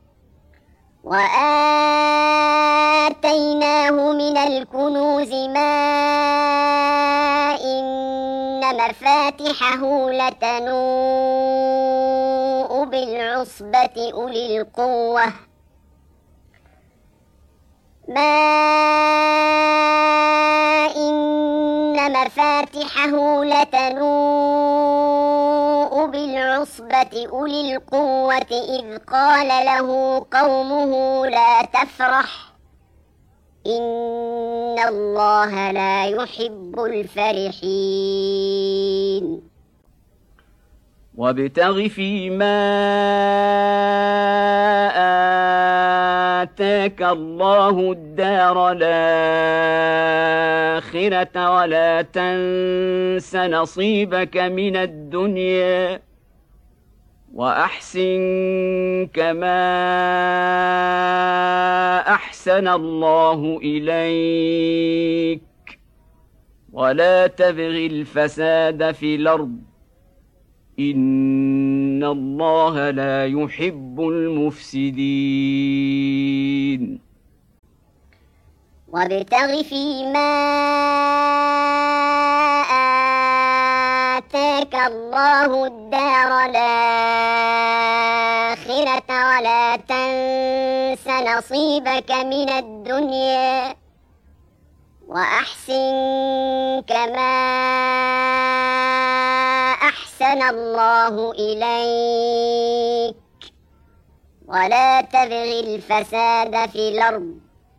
وآتيناه من الكنوز ما إن مفاتحه لتنوء بالعصبة أولي القوة ما إن مفاتحه لتنوء بالعصبة أولي القوة إذ قال له قومه لا تفرح إن الله لا يحب الفرحين وابتغ فيما آتاك الله الدار الآخرة ولا تنس نصيبك من الدنيا وأحسن كما أحسن الله إليك ولا تبغ الفساد في الأرض إن الله لا يحب المفسدين وابتغ فيما آتاك الله الدار الآخرة ولا تنس نصيبك من الدنيا وأحسن كما أحسن الله إليك ولا تبغ الفساد في الأرض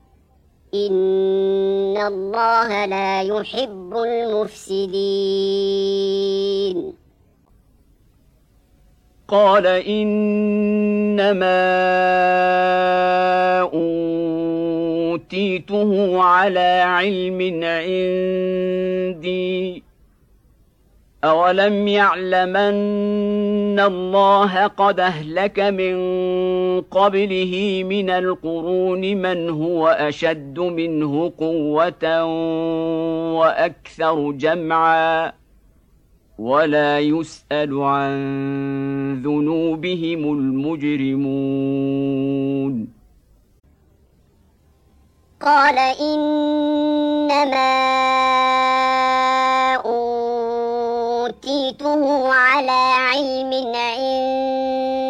إن الله لا يحب المفسدين قال إنما أوتيته على علم عندي أولم يعلم أن الله قد أهلك من قبله من القرون من هو أشد منه قوة وأكثر جمعا ولا يسأل عن ذنوبهم المجرمون قال إنما أوتيته على علم عندي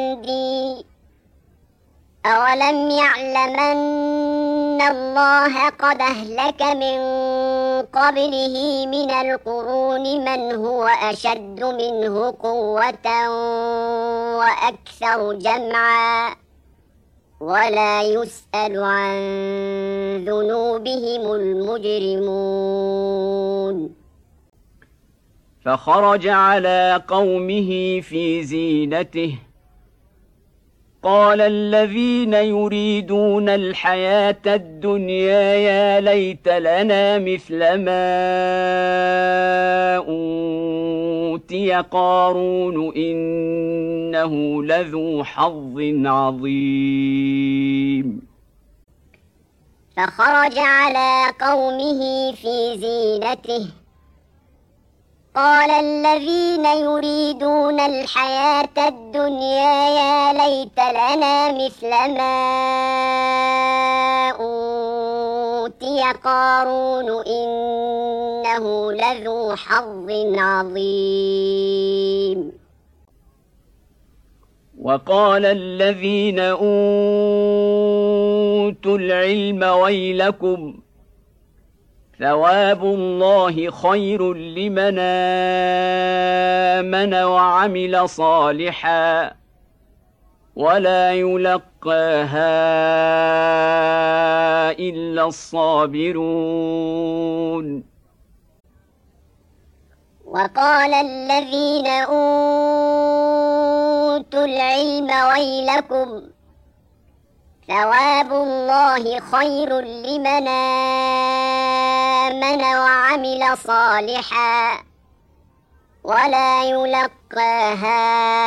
أولم يعلم أن الله قد أهلك من قبله من القرون من هو أشد منه قوة وأكثر جمعا ولا يسأل عن ذنوبهم المجرمون. فخرج على قومه في زينته قال الذين يريدون الحياة الدنيا يا ليت لنا مثل ما أوتي قارون إنه لذو حظ عظيم. فخرج على قومه في زينته قال الذين يريدون الحياة الدنيا يا ليت لنا مثل ما أوتي قارون إنه لذو حظ عظيم. وقال الذين أوتوا العلم ويلكم ثواب الله خير لمن آمن وعمل صالحا ولا يلقاها إلا الصابرون. وقال الذين أوتوا العلم ويلكم ثواب الله خير لمن آمن وعمل صالحا ولا يلقاها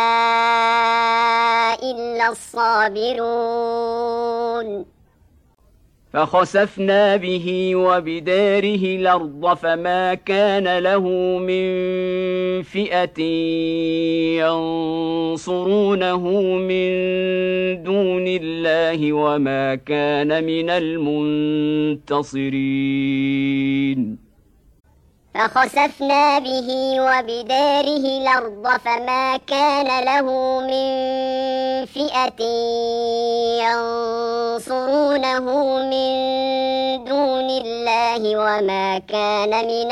إلا الصابرون. فخسفنا به وبداره الأرض فما كان له من فئة ينصرونه من دون الله وما كان من المنتصرين. فخسفنا به وبداره الأرض فما كان له من فئة ينصرونه من دون الله وما كان من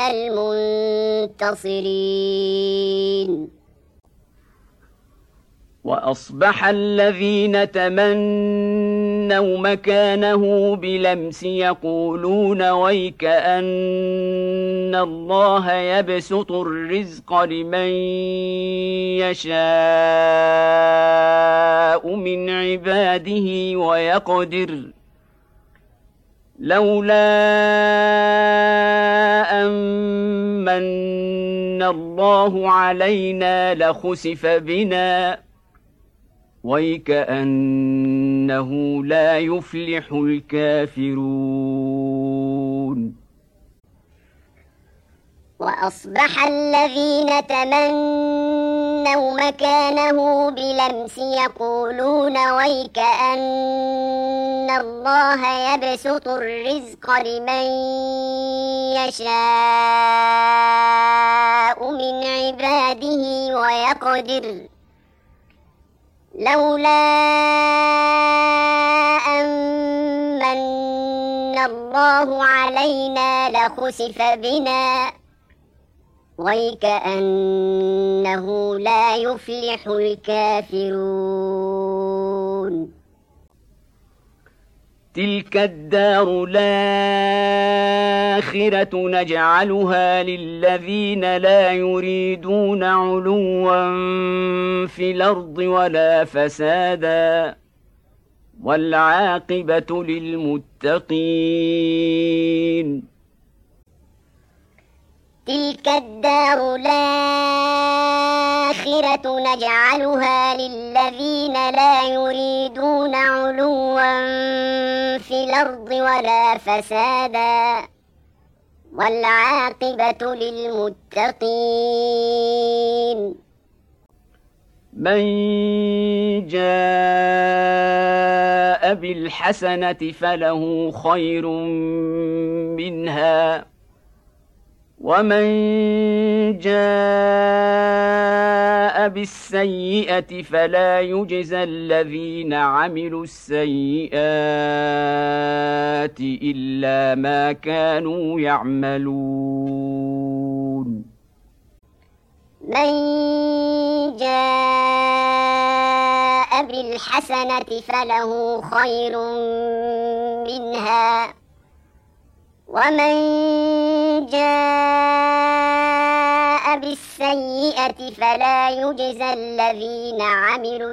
المنتصرين. وأصبح الذين تمنوا مكانه بلمس يقولون ويك أن الله يبسط الرزق لمن يشاء من عباده ويقدر لولا أمن الله علينا لخسف بنا ويكأنه لا يفلح الكافرون. وأصبح الذين تمنوا مكانه بلمس يقولون ويكأن الله يبسط الرزق لمن يشاء من عباده ويقدر لولا أمن الله علينا لخسف بنا ويكأنه لا يفلح الكافرون. تلك الدار الآخرة نجعلها للذين لا يريدون علوا في الأرض ولا فسادا والعاقبة للمتقين. تلك الدار الآخرة نجعلها للذين لا يريدون علوا في الأرض ولا فسادا والعاقبة للمتقين. من جاء بالحسنة فله خير منها ومن جاء بالسيئة فلا يجزى الذين عملوا السيئات إلا ما كانوا يعملون من جاء بالحسنة فله خير منها ومن جاء بالسيئة فلا يجزى الذين عملوا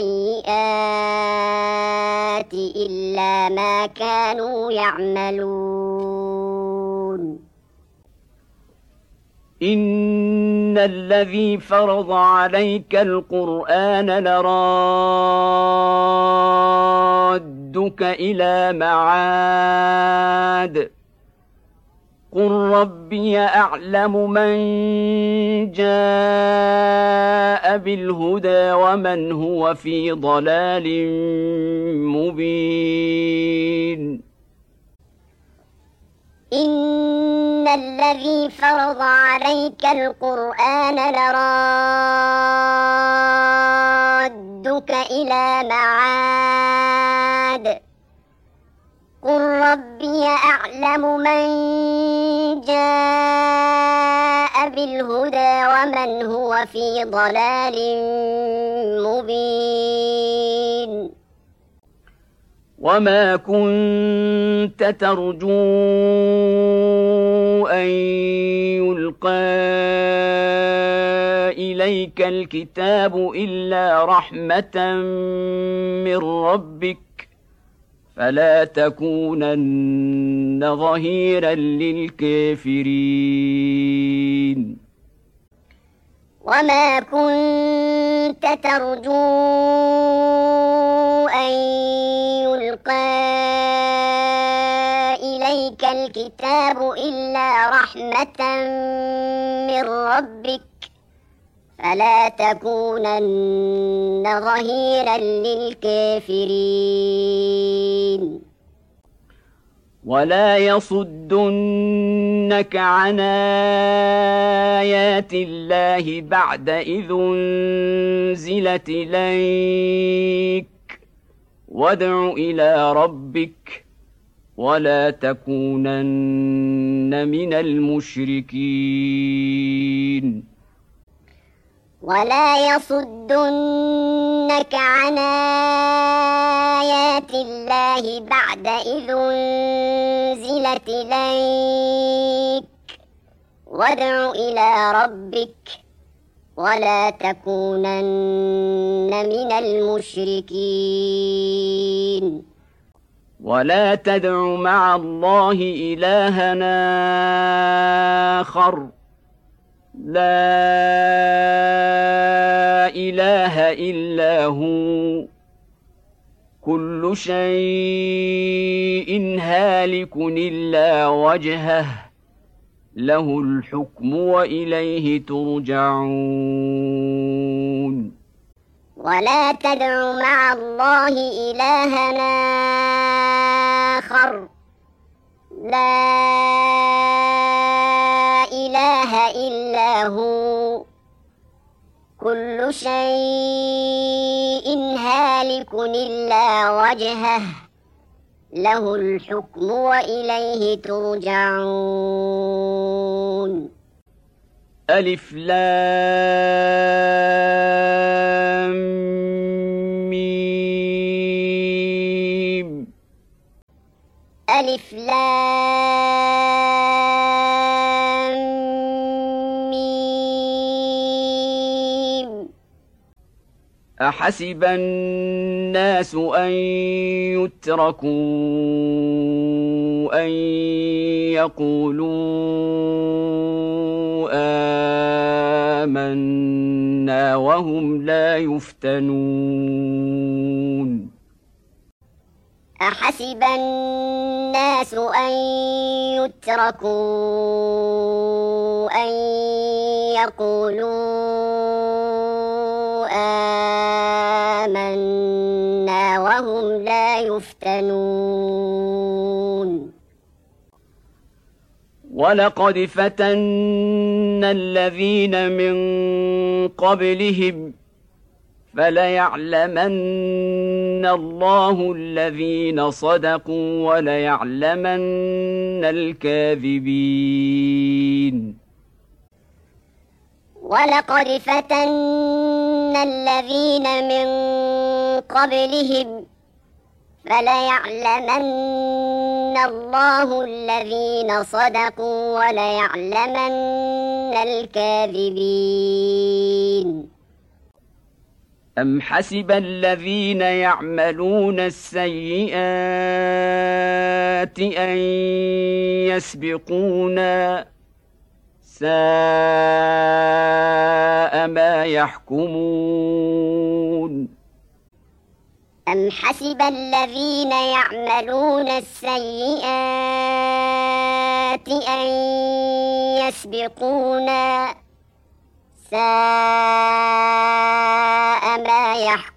السيئات إلا ما كانوا يعملون إن الذي فرض عليك القرآن لرادك إلى معاد قل ربي أعلم من جاء بالهدى ومن هو في ضلال مبين إن الذي فرض عليك القرآن لرادك إلى معاد قل ربي أعلم من جاء بالهدى ومن هو في ضلال مبين وما كنت ترجو أن يلقى إليك الكتاب إلا رحمة من ربك فلا تكونن ظهيرا للكافرين وما كنت ترجو أن يلقى إليك الكتاب إلا رحمة من ربك فلا تكونن ظهيرا للكافرين ولا يصدنك عن آيات الله بعد إذ أنزلت إليك وادع إلى ربك ولا تكونن من المشركين ولا يصدنك عن آيات الله بعد إذ أنزلت إليك وادع إلى ربك ولا تكونن من المشركين ولا تدع مع الله إلها آخر لا إله إلا هو كل شيء هالك إلا وجهه له الحكم وإليه ترجعون ولا تدع مع الله إلها آخر لا إله إلا هو كل شيء هالك إلا وجهه له الحكم وإليه ترجعون ألف لام ميم ألف لام ميم أحسب الناس أن يتركوا أن يقولوا آمنا وهم لا يفتنون أحسب الناس أن يتركوا أن يقولوا آمنا وهم لا يفتنون ولقد فتنا الذين من قبلهم فليعلمن الله الذين صدقوا وليعلمن الكاذبين ولقد فتنا الذين من قبلهم فليعلمن الله الذين صدقوا وليعلمن الكاذبين أم حسب الذين يعملون السيئات أن يسبقونا ساء ما يحكمون أم حسب الذين يعملون السيئات أن يسبقونا ساء ما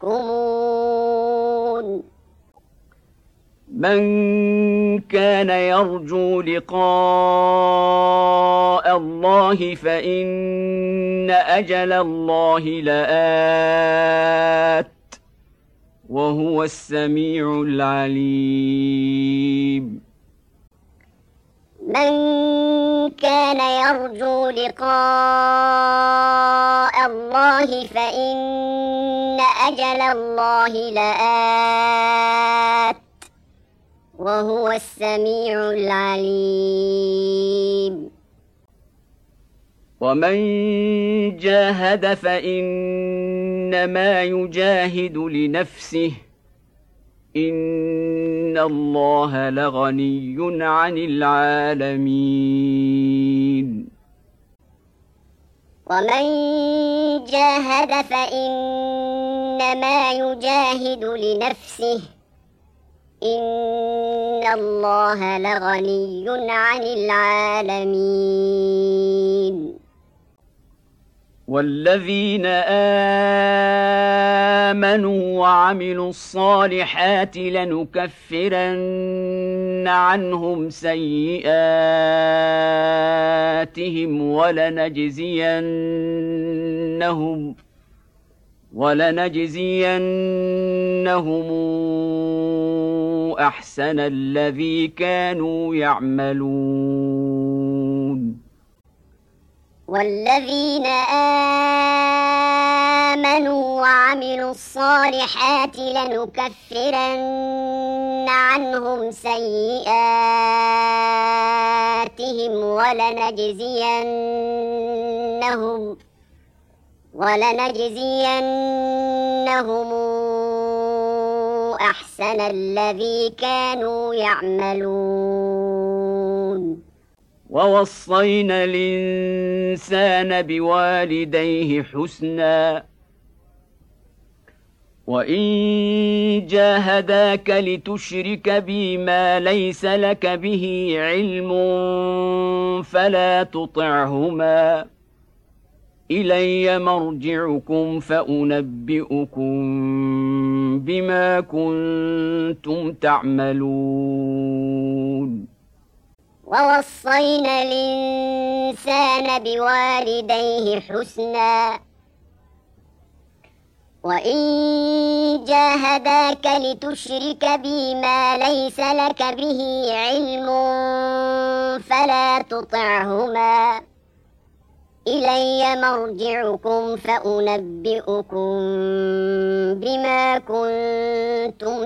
يحكمون من كان يرجو لقاء الله فإن أجل الله لآت وهو السميع العليم من كان يرجو لقاء الله فإن أجل الله لآت وهو السميع العليم ومن جاهد فإنما يجاهد لنفسه إن الله لغني عن العالمين ومن جاهد فإنما يجاهد لنفسه إن الله لغني عن العالمين والذين آمنوا وعملوا الصالحات لنكفرن عنهم سيئاتهم ولنجزينهم ولنجزينهم أحسن الذي كانوا يعملون والذين آمنوا وعملوا الصالحات لنكفرن عنهم سيئاتهم ولنجزينهم ولنجزينهم أحسن الذي كانوا يعملون ووصينا الإنسان بوالديه حسنا وإن جاهداك لتشرك بي ما ليس لك به علم فلا تطعهما إلي مرجعكم فأنبئكم بما كنتم تعملون ووصينا الإنسان بوالديه حسنا وإن جاهداك لتشرك بي ما ليس لك به علم فلا تطعهما إلي مرجعكم فأنبئكم بما كنتم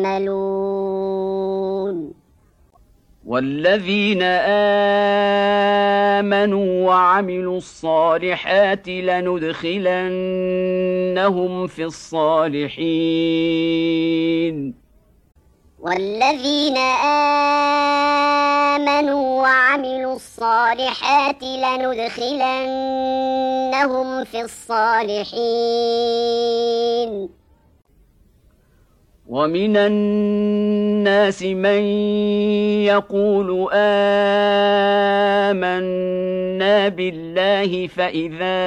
تعملون والذين آمنوا وعملوا الصالحات لندخلنهم في الصالحين والذين آمنوا وعملوا الصالحات لندخلنهم في الصالحين ومن الناس من يقول آمنا بالله فإذا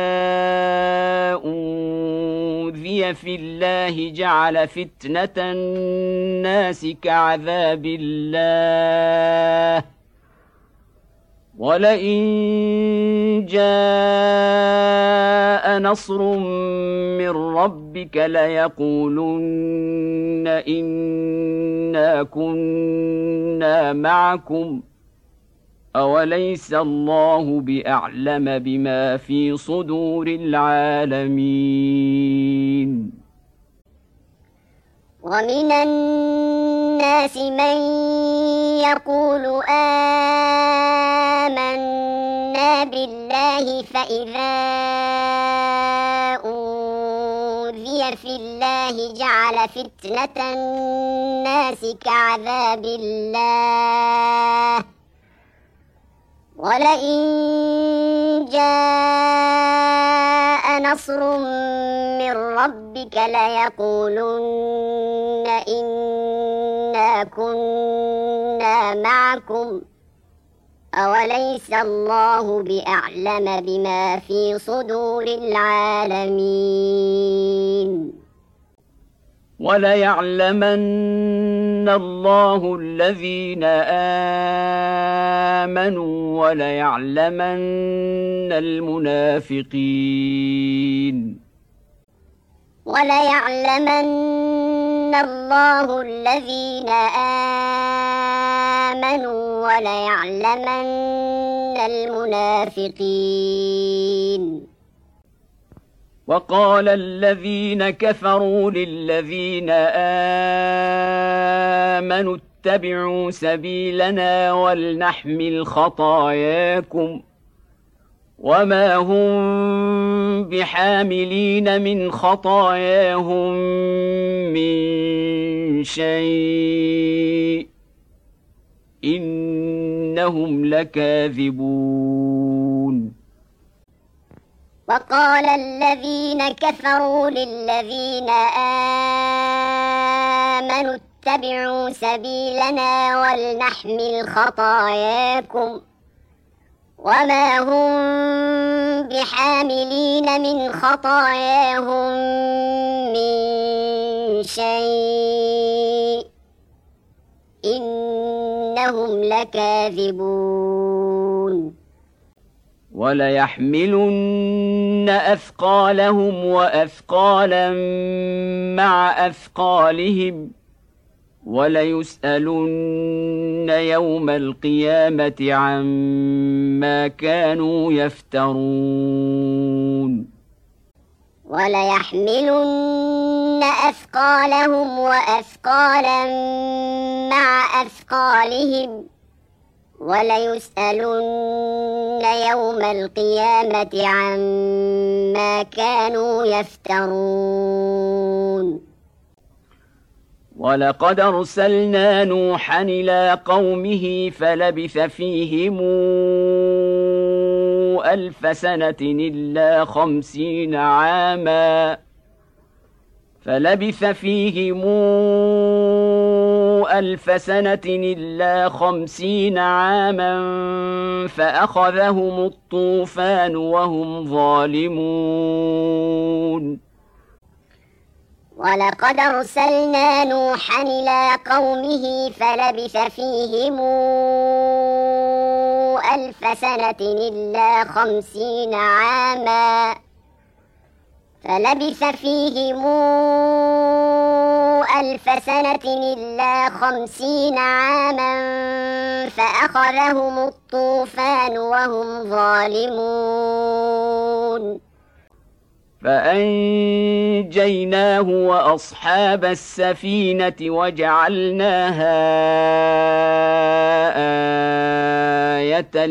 أوذي في الله جعل فتنة الناس كعذاب الله ولئن جاء نصر من ربك ليقولن إنا كنا معكم أوليس الله بأعلم بما في صدور العالمين ومن الناس من يقول آمنا بالله فإذا أوذي في الله جعل فتنة الناس كعذاب الله ولئن جاء نصر من ربك ليقولن إنا كنا معكم أوليس الله بأعلم بما في صدور العالمين وليعلمن الله الذين آمنوا وليعلمن المنافقين وليعلمن الله الذين آمنوا وليعلمن المنافقين وقال الذين كفروا للذين آمنوا اتبعوا سبيلنا ولنحمل خطاياكم وما هم بحاملين من خطاياهم من شيء إنهم لكاذبون وقال الذين كفروا للذين آمنوا اتبعوا سبيلنا ولنحمل خطاياكم وما هم بحاملين من خطاياهم من شيء إنهم لكاذبون وليحملن أثقالهم وأثقالا مع أثقالهم وليسألن يوم القيامة عما كانوا يفترون وليحملن أثقالهم وأثقالا مع أثقالهم وليسألن يوم القيامة عما كانوا يفترون ولقد أرسلنا نوحا إلى قومه فلبث فيهم ألف سنة إلا خمسين عاما فلبث فيهم ألف سنة إلا خمسين عاما فأخذهم الطوفان وهم ظالمون ولقد أرسلنا نوحا إلى قومه فلبث فيهم ألف سنة إلا خمسين عاما فلبث فيهم ألف سنة إلا خمسين عاما فأخذهم الطوفان وهم ظالمون فأنجيناه وأصحاب السفينة وجعلناها آية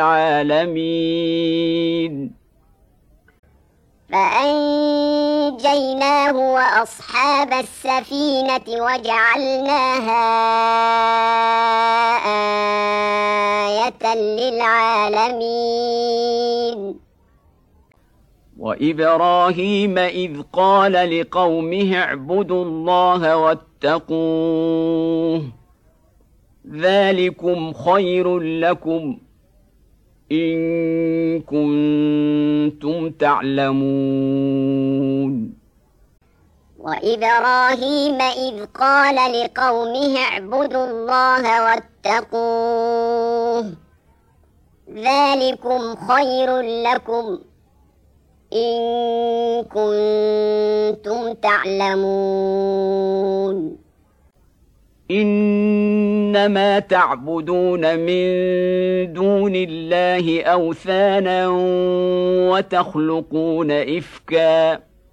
للعالمين فأنجيناه وأصحاب السفينة وجعلناها آية للعالمين وإبراهيم إذ قال لقومه اعبدوا الله واتقوه ذلكم خير لكم إن كنتم تعلمون وإبراهيم إذ قال لقومه اعبدوا الله واتقوه ذلكم خير لكم إن كنتم تعلمون إنما تعبدون من دون الله أوثانا وتخلقون إفكا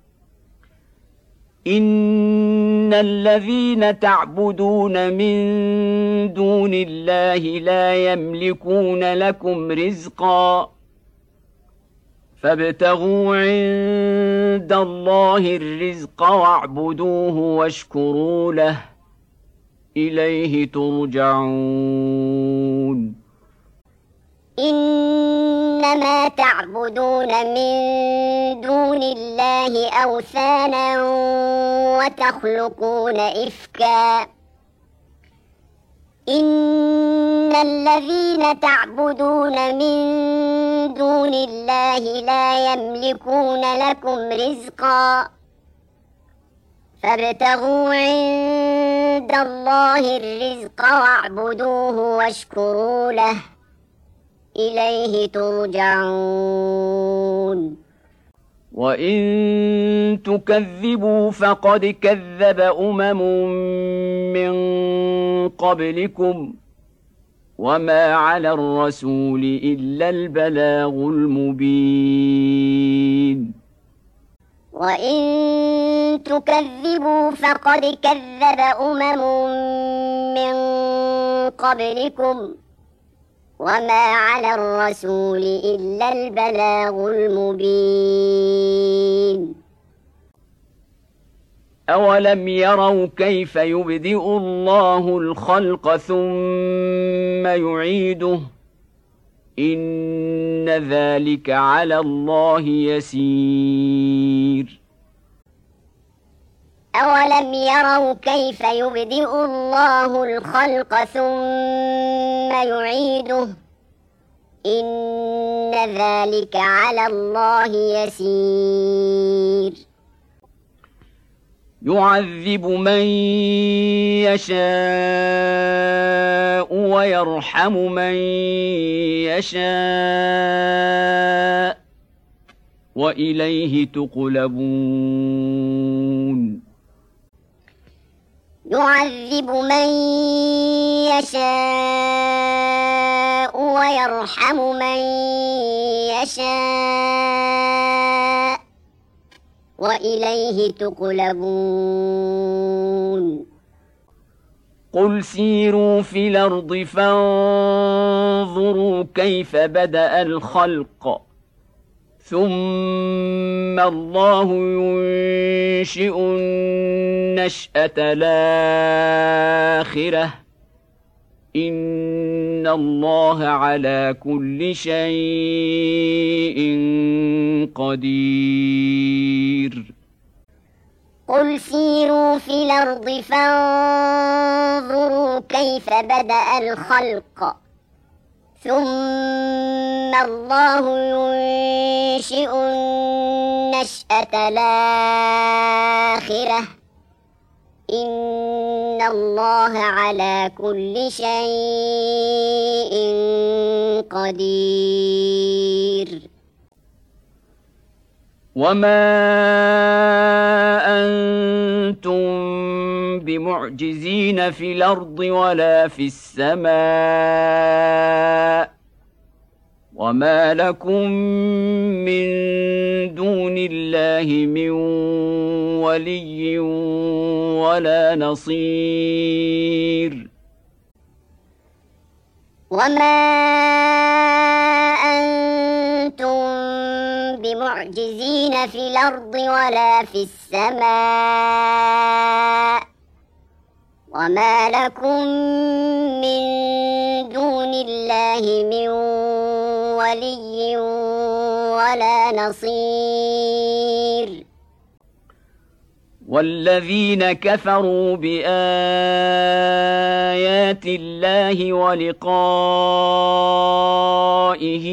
إن الذين تعبدون من دون الله لا يملكون لكم رزقا فابتغوا عند الله الرزق واعبدوه واشكروا له إليه ترجعون إنما تعبدون من دون الله أوثانا وتخلقون إفكا إن الذين تعبدون من دون الله لا يملكون لكم رزقا فابتغوا عند الله الرزق واعبدوه واشكروا له إليه ترجعون وإن تكذبوا فقد كذب أمم من قبلكم وما على الرسول إلا البلاغ المبين وإن تكذبوا فقد كذب أمم من قبلكم وما على الرسول إلا البلاغ المبين أولم يروا كيف يبدئ الله الخلق ثم يعيده إن ذلك على الله يسير أولم يروا كيف يبدئ الله الخلق ثم يعيده إن ذلك على الله يسير يعذب من يشاء ويرحم من يشاء وإليه تقلبون يعذب من يشاء ويرحم من يشاء وإليه تقلبون قل سيروا في الأرض فانظروا كيف بدأ الخلق ثم الله ينشئ النشأة الآخرة إن الله على كل شيء قدير قل سيروا في الأرض فانظروا كيف بدأ الخلق ثم الله ينشئ النشأة الآخرة إن الله على كل شيء قدير وما أنتم بمعجزين في الأرض ولا في السماء وما لكم من دون الله من ولي ولا نصير وما أنتم بمعجزين في الأرض ولا في السماء وما لكم من دون الله من ولي ولا نصير والذين كفروا بآيات الله ولقائه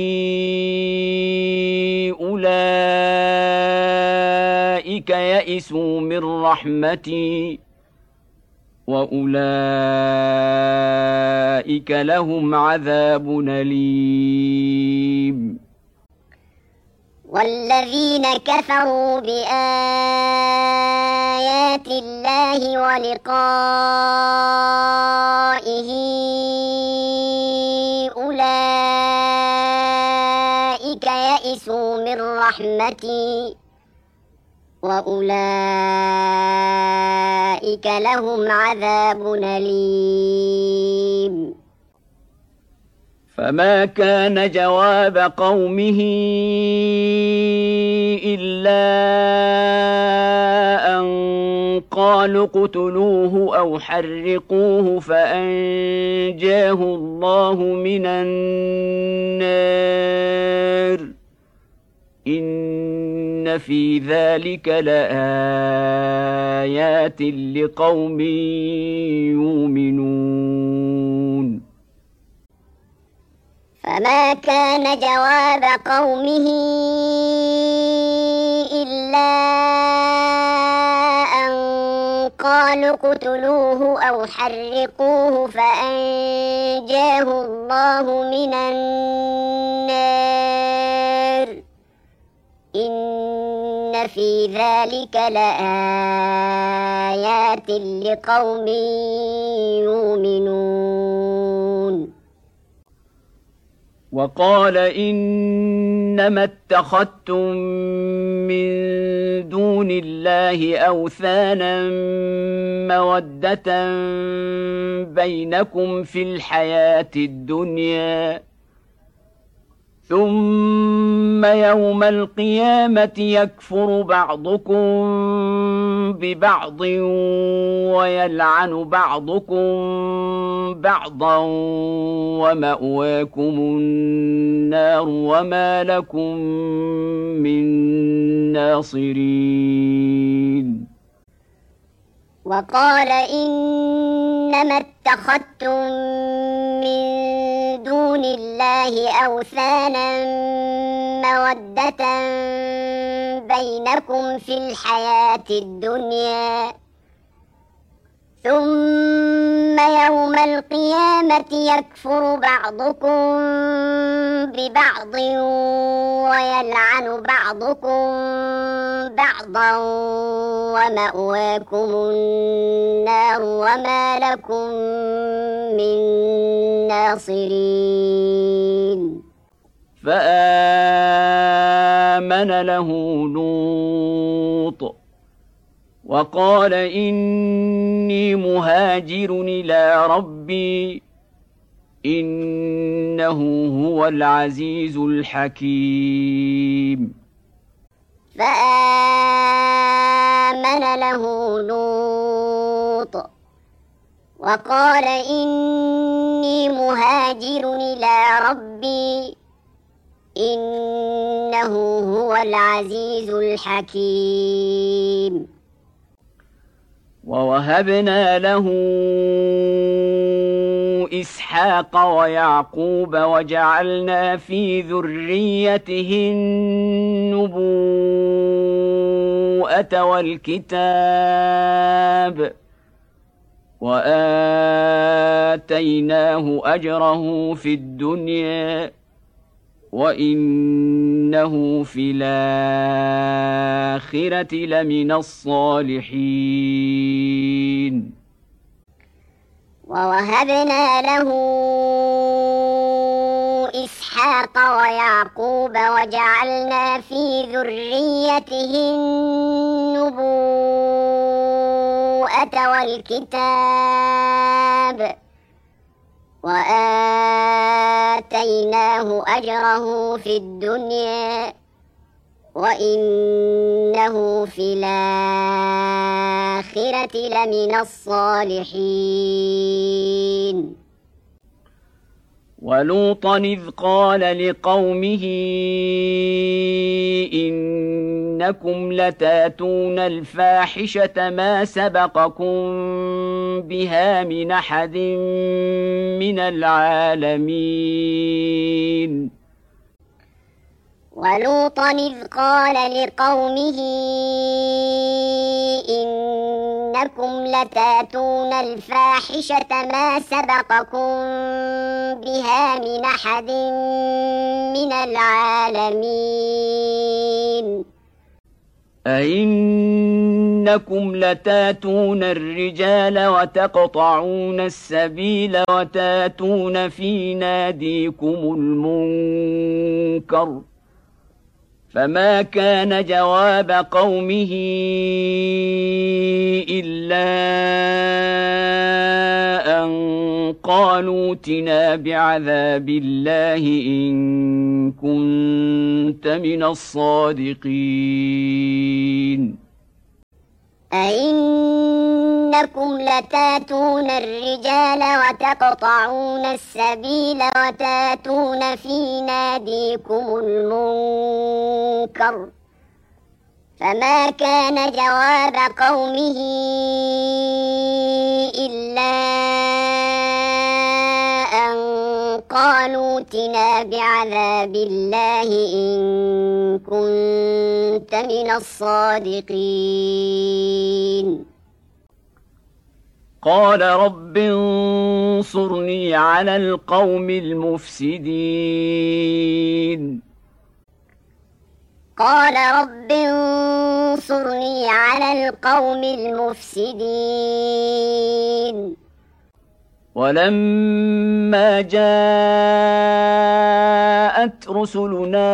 أولئك يئسوا من رحمتي وأولئك أولئك لهم عذاب أليم. والذين كفروا بآيات الله ولقائه أولئك يئسوا من رحمتي وأولئك لهم عذاب أليم. فما كان جواب قومه إلا أن قالوا اقتلوه أو حرقوه فأنجاه الله من النار إن في ذلك لآيات لقوم يؤمنون. فما كان جواب قومه إلا أن قالوا اقتلوه أو حرقوه فأنجاه الله من النار إن في ذلك لآيات لقوم يؤمنون. وقال إنما اتخذتم من دون الله أوثانا مودة بينكم في الحياة الدنيا ثم يوم القيامة يكفر بعضكم ببعض ويلعن بعضكم بعضا ومأواكم النار وما لكم من ناصرين. وقال إنما اتخذتم من دون الله أوثانا مودة بينكم في الحياة الدنيا ثم يوم القيامة يكفر بعضكم ببعض ويلعن بعضكم بعضا ومأواكم النار وما لكم من ناصرين. فآمن له لوط وقال إني مهاجر إلى ربي إنه هو العزيز الحكيم. فآمن له لوط وقال إني مهاجر إلى ربي إنه هو العزيز الحكيم. ووهبنا له إسحاق ويعقوب وجعلنا في ذريته النبوءة والكتاب وآتيناه أجره في الدنيا وإنه في الآخرة لمن الصالحين. ووهبنا له إسحاق ويعقوب وجعلنا في ذريته النبوءة والكتاب وآتيناه أجره في الدنيا وإنه في الآخرة لمن الصالحين. ولوطا إذ قال لقومه إنكم لتاتون الفاحشة ما سبقكم بها من أحد من العالمين. ولوطا إذ قال لقومه إنكم إنكم لتاتون الفاحشة ما سبقكم بها من أحد من العالمين أئنكم لتاتون الرجال وتقطعون السبيل وتاتون في ناديكم المنكر فما كان جواب قومه إلا أن قالوا ائتنا بعذاب الله إن كنت من الصادقين أئنكم لتاتون الرجال وتقطعون السبيل وتاتون في ناديكم المنكر فما كان جواب قومه إلا أن قالوا ائتنا بعذاب الله إن كنت من الصادقين قال رب انصرني على القوم المفسدين قال رب انصرني على القوم المفسدين ولما جاءت رسلنا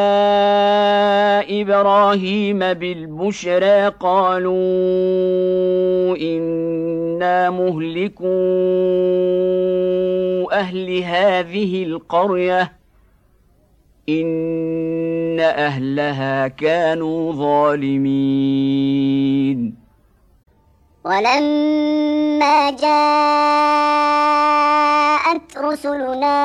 إبراهيم بالبشرى قالوا إنا مهلكو أهل هذه القرية إن أهلها كانوا ظالمين ولما جاءت رسلنا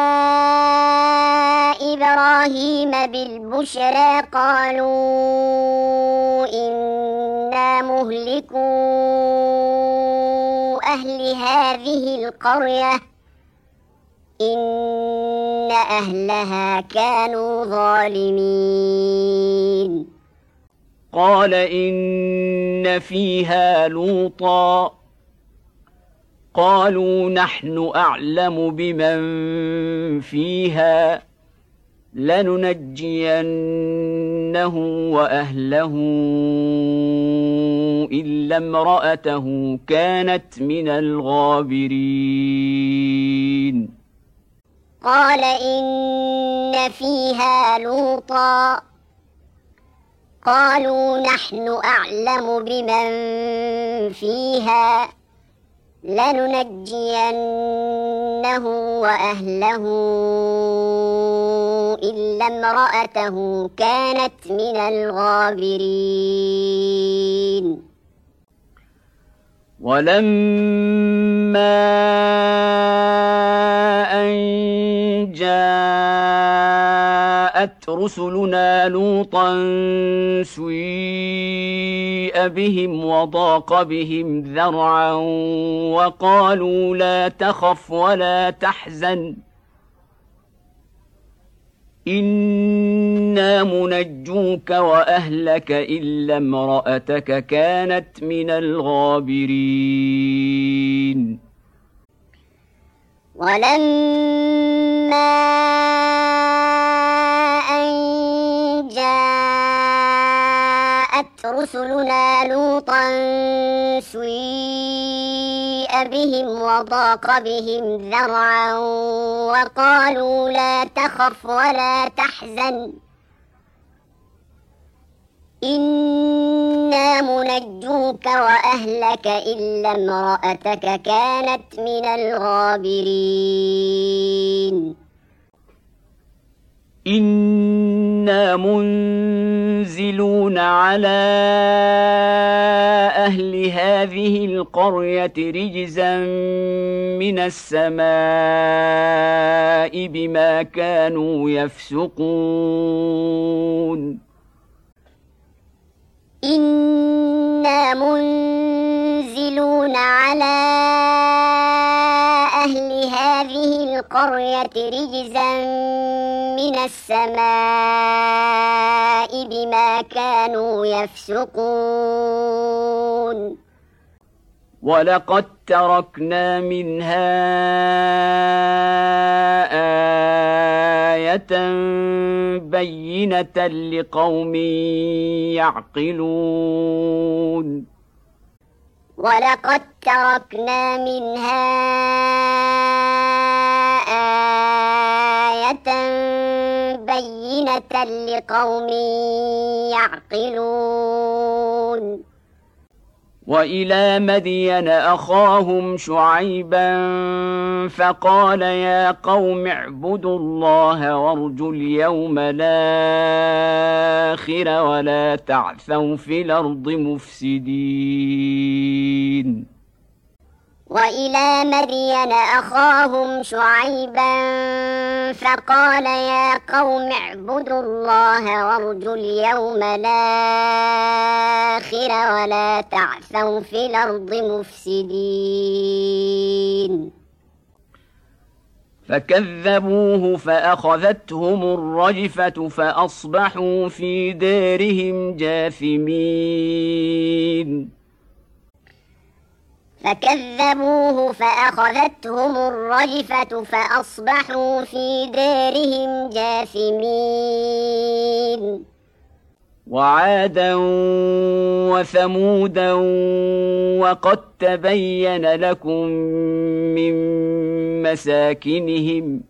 إبراهيم بالبشرى قالوا إنا مهلكو أهل هذه القرية إن أهلها كانوا ظالمين قال إن فيها لوطا قالوا نحن أعلم بمن فيها لننجينه وأهله إلا امرأته كانت من الغابرين قال إن فيها لوطا قالوا نحن أعلم بمن فيها لننجينه وأهله إلا امرأته كانت من الغابرين ولما أن جاءت رسلنا لوطا سيء بهم وضاق بهم ذرعا وقالوا لا تخف ولا تحزن إنا منجوك وأهلك إلا امرأتك كانت من الغابرين ولما أن جاءت رسلنا لوطا سيء بهم وضاق بهم ذرعا وقالوا لا تخف ولا تحزن إنا منجوك وأهلك إلا امرأتك كانت من الغابرين إنا منزلون على أهل هذه القرية رجزا من السماء بما كانوا يفسقون إنا منزلون على أهل هذه القرية رجزا من السماء بما كانوا يفسقون ولقد تركنا منها آية بينة لقوم يعقلون ولقد تركنا منها آية بينة لقوم يعقلون وإلى مدين أخاهم شعيبا فقال يا قوم اعبدوا الله وارجوا اليوم الآخر ولا تعثوا في الأرض مفسدين وإلى مدين أخاهم شعيبا فقال يا قوم اعبدوا الله وارجوا اليوم الآخر ولا تعثوا في الأرض مفسدين فكذبوه فأخذتهم الرجفة فأصبحوا في دارهم جاثمين فكذبوه فأخذتهم الرجفة فأصبحوا في دارهم جاثمين وعادا وثمودا وقد تبين لكم من مساكنهم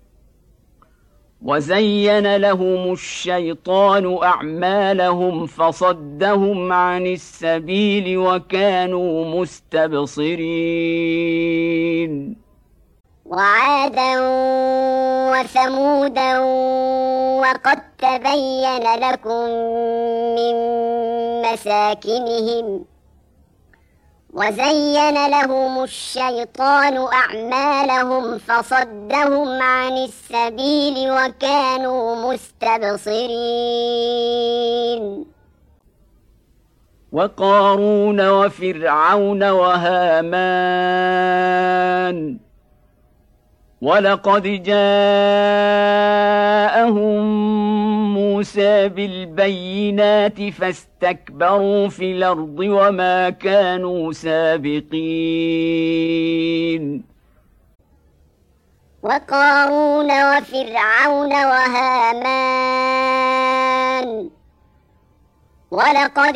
وزين لهم الشيطان أعمالهم فصدهم عن السبيل وكانوا مستبصرين وعادا وثمودا وقد تبين لكم من مساكنهم وزين لهم الشيطان أعمالهم فصدهم عن السبيل وكانوا مستبصرين وقارون وفرعون وهامان ولقد جاءهم موسى بالبينات فاستكبروا في الأرض وما كانوا سابقين وقارون وفرعون وهامان ولقد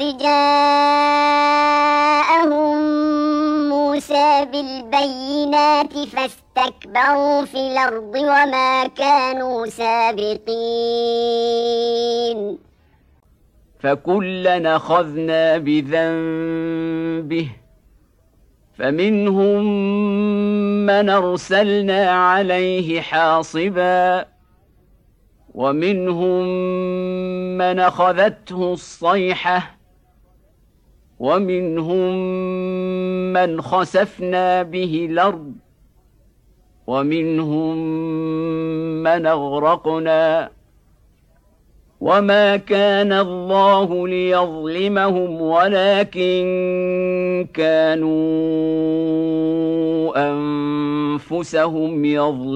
جاءهم موسى بالبينات فاستكبروا في الأرض وما كانوا سابقين فكلا أخذنا بذنبه فمنهم من أرسلنا عليه حاصبا ومنهم من أخذته الصيحة ومنهم من خسفنا به الأرض ومنهم من أغرقنا وما كان الله ليظلمهم ولكن كانوا أنفسهم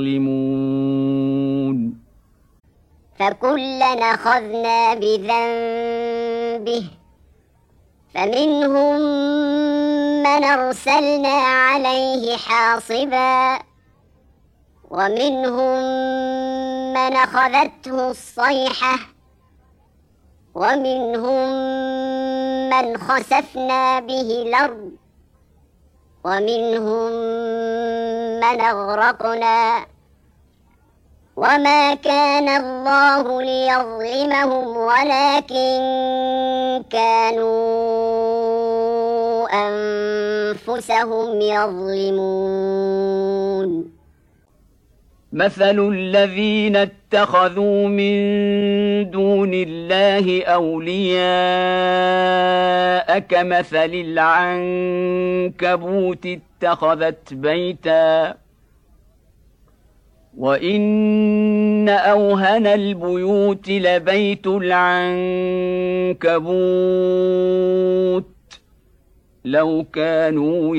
يظلمون فكلا أخذنا بذنبه فمنهم من أرسلنا عليه حاصبا ومنهم من أخذته الصيحة ومنهم من خسفنا به الأرض ومنهم من أغرقنا وما كان الله ليظلمهم ولكن كانوا أنفسهم يظلمون مثل الذين اتخذوا من دون الله أولياء كمثل العنكبوت اتخذت بيتا وإن أوهن البيوت لبيت العنكبوت لو كانوا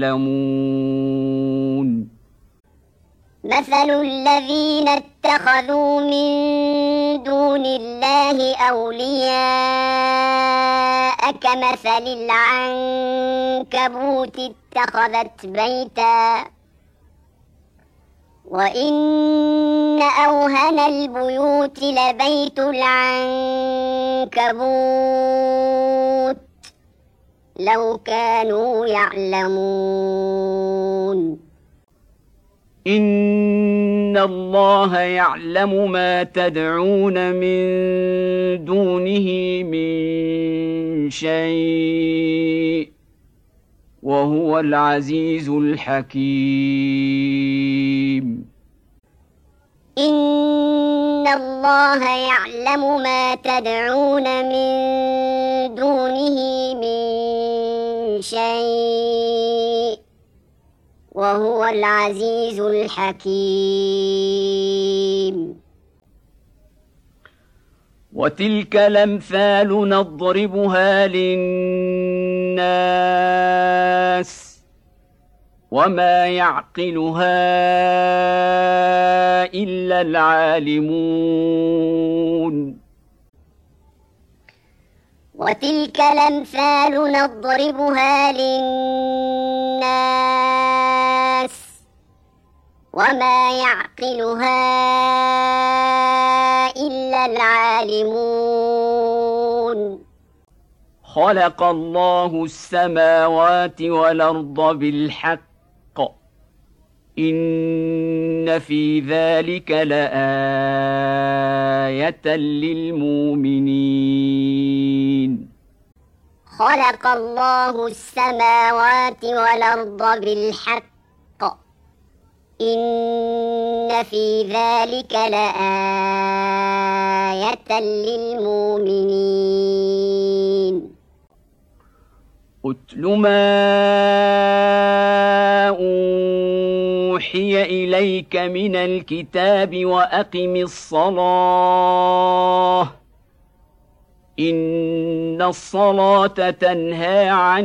يعلمون مثل الذين اتخذوا من دون الله أولياء كمثل العنكبوت اتخذت بيتا وإن أوهن البيوت لبيت العنكبوت لو كانوا يعلمون إن الله يعلم ما تدعون من دونه من شيء وهو العزيز الحكيم إن الله يعلم ما تدعون من دونه من شيء وهو العزيز الحكيم وتلك الأمثال نضربها للناس وما يعقلها إلا العالمون وتلك الأمثال نضربها للناس وما يعقلها إلا العالمون خلق الله السماوات والأرض بالحق إن في ذلك لآية للمؤمنين خلق الله السماوات والأرض بالحق إن في ذلك لآية للمؤمنين أتل ما أوحي إليك من الكتاب وأقم الصلاة إن الصلاة تنهى عن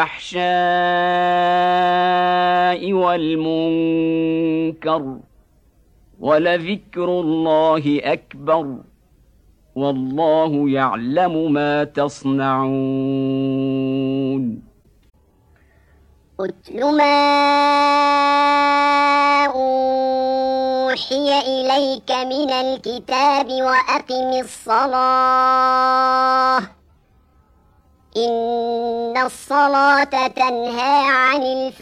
الفحشاء والمنكر ولذكر الله أكبر والله يعلم ما تصنعون أتل ما أوحي إليك من الكتاب وأقم الصلاة إن الصلاة تنهى عن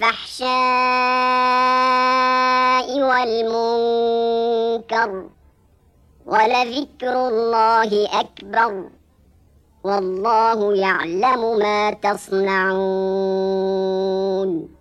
الفحشاء والمنكر ولذكر الله أكبر والله يعلم ما تصنعون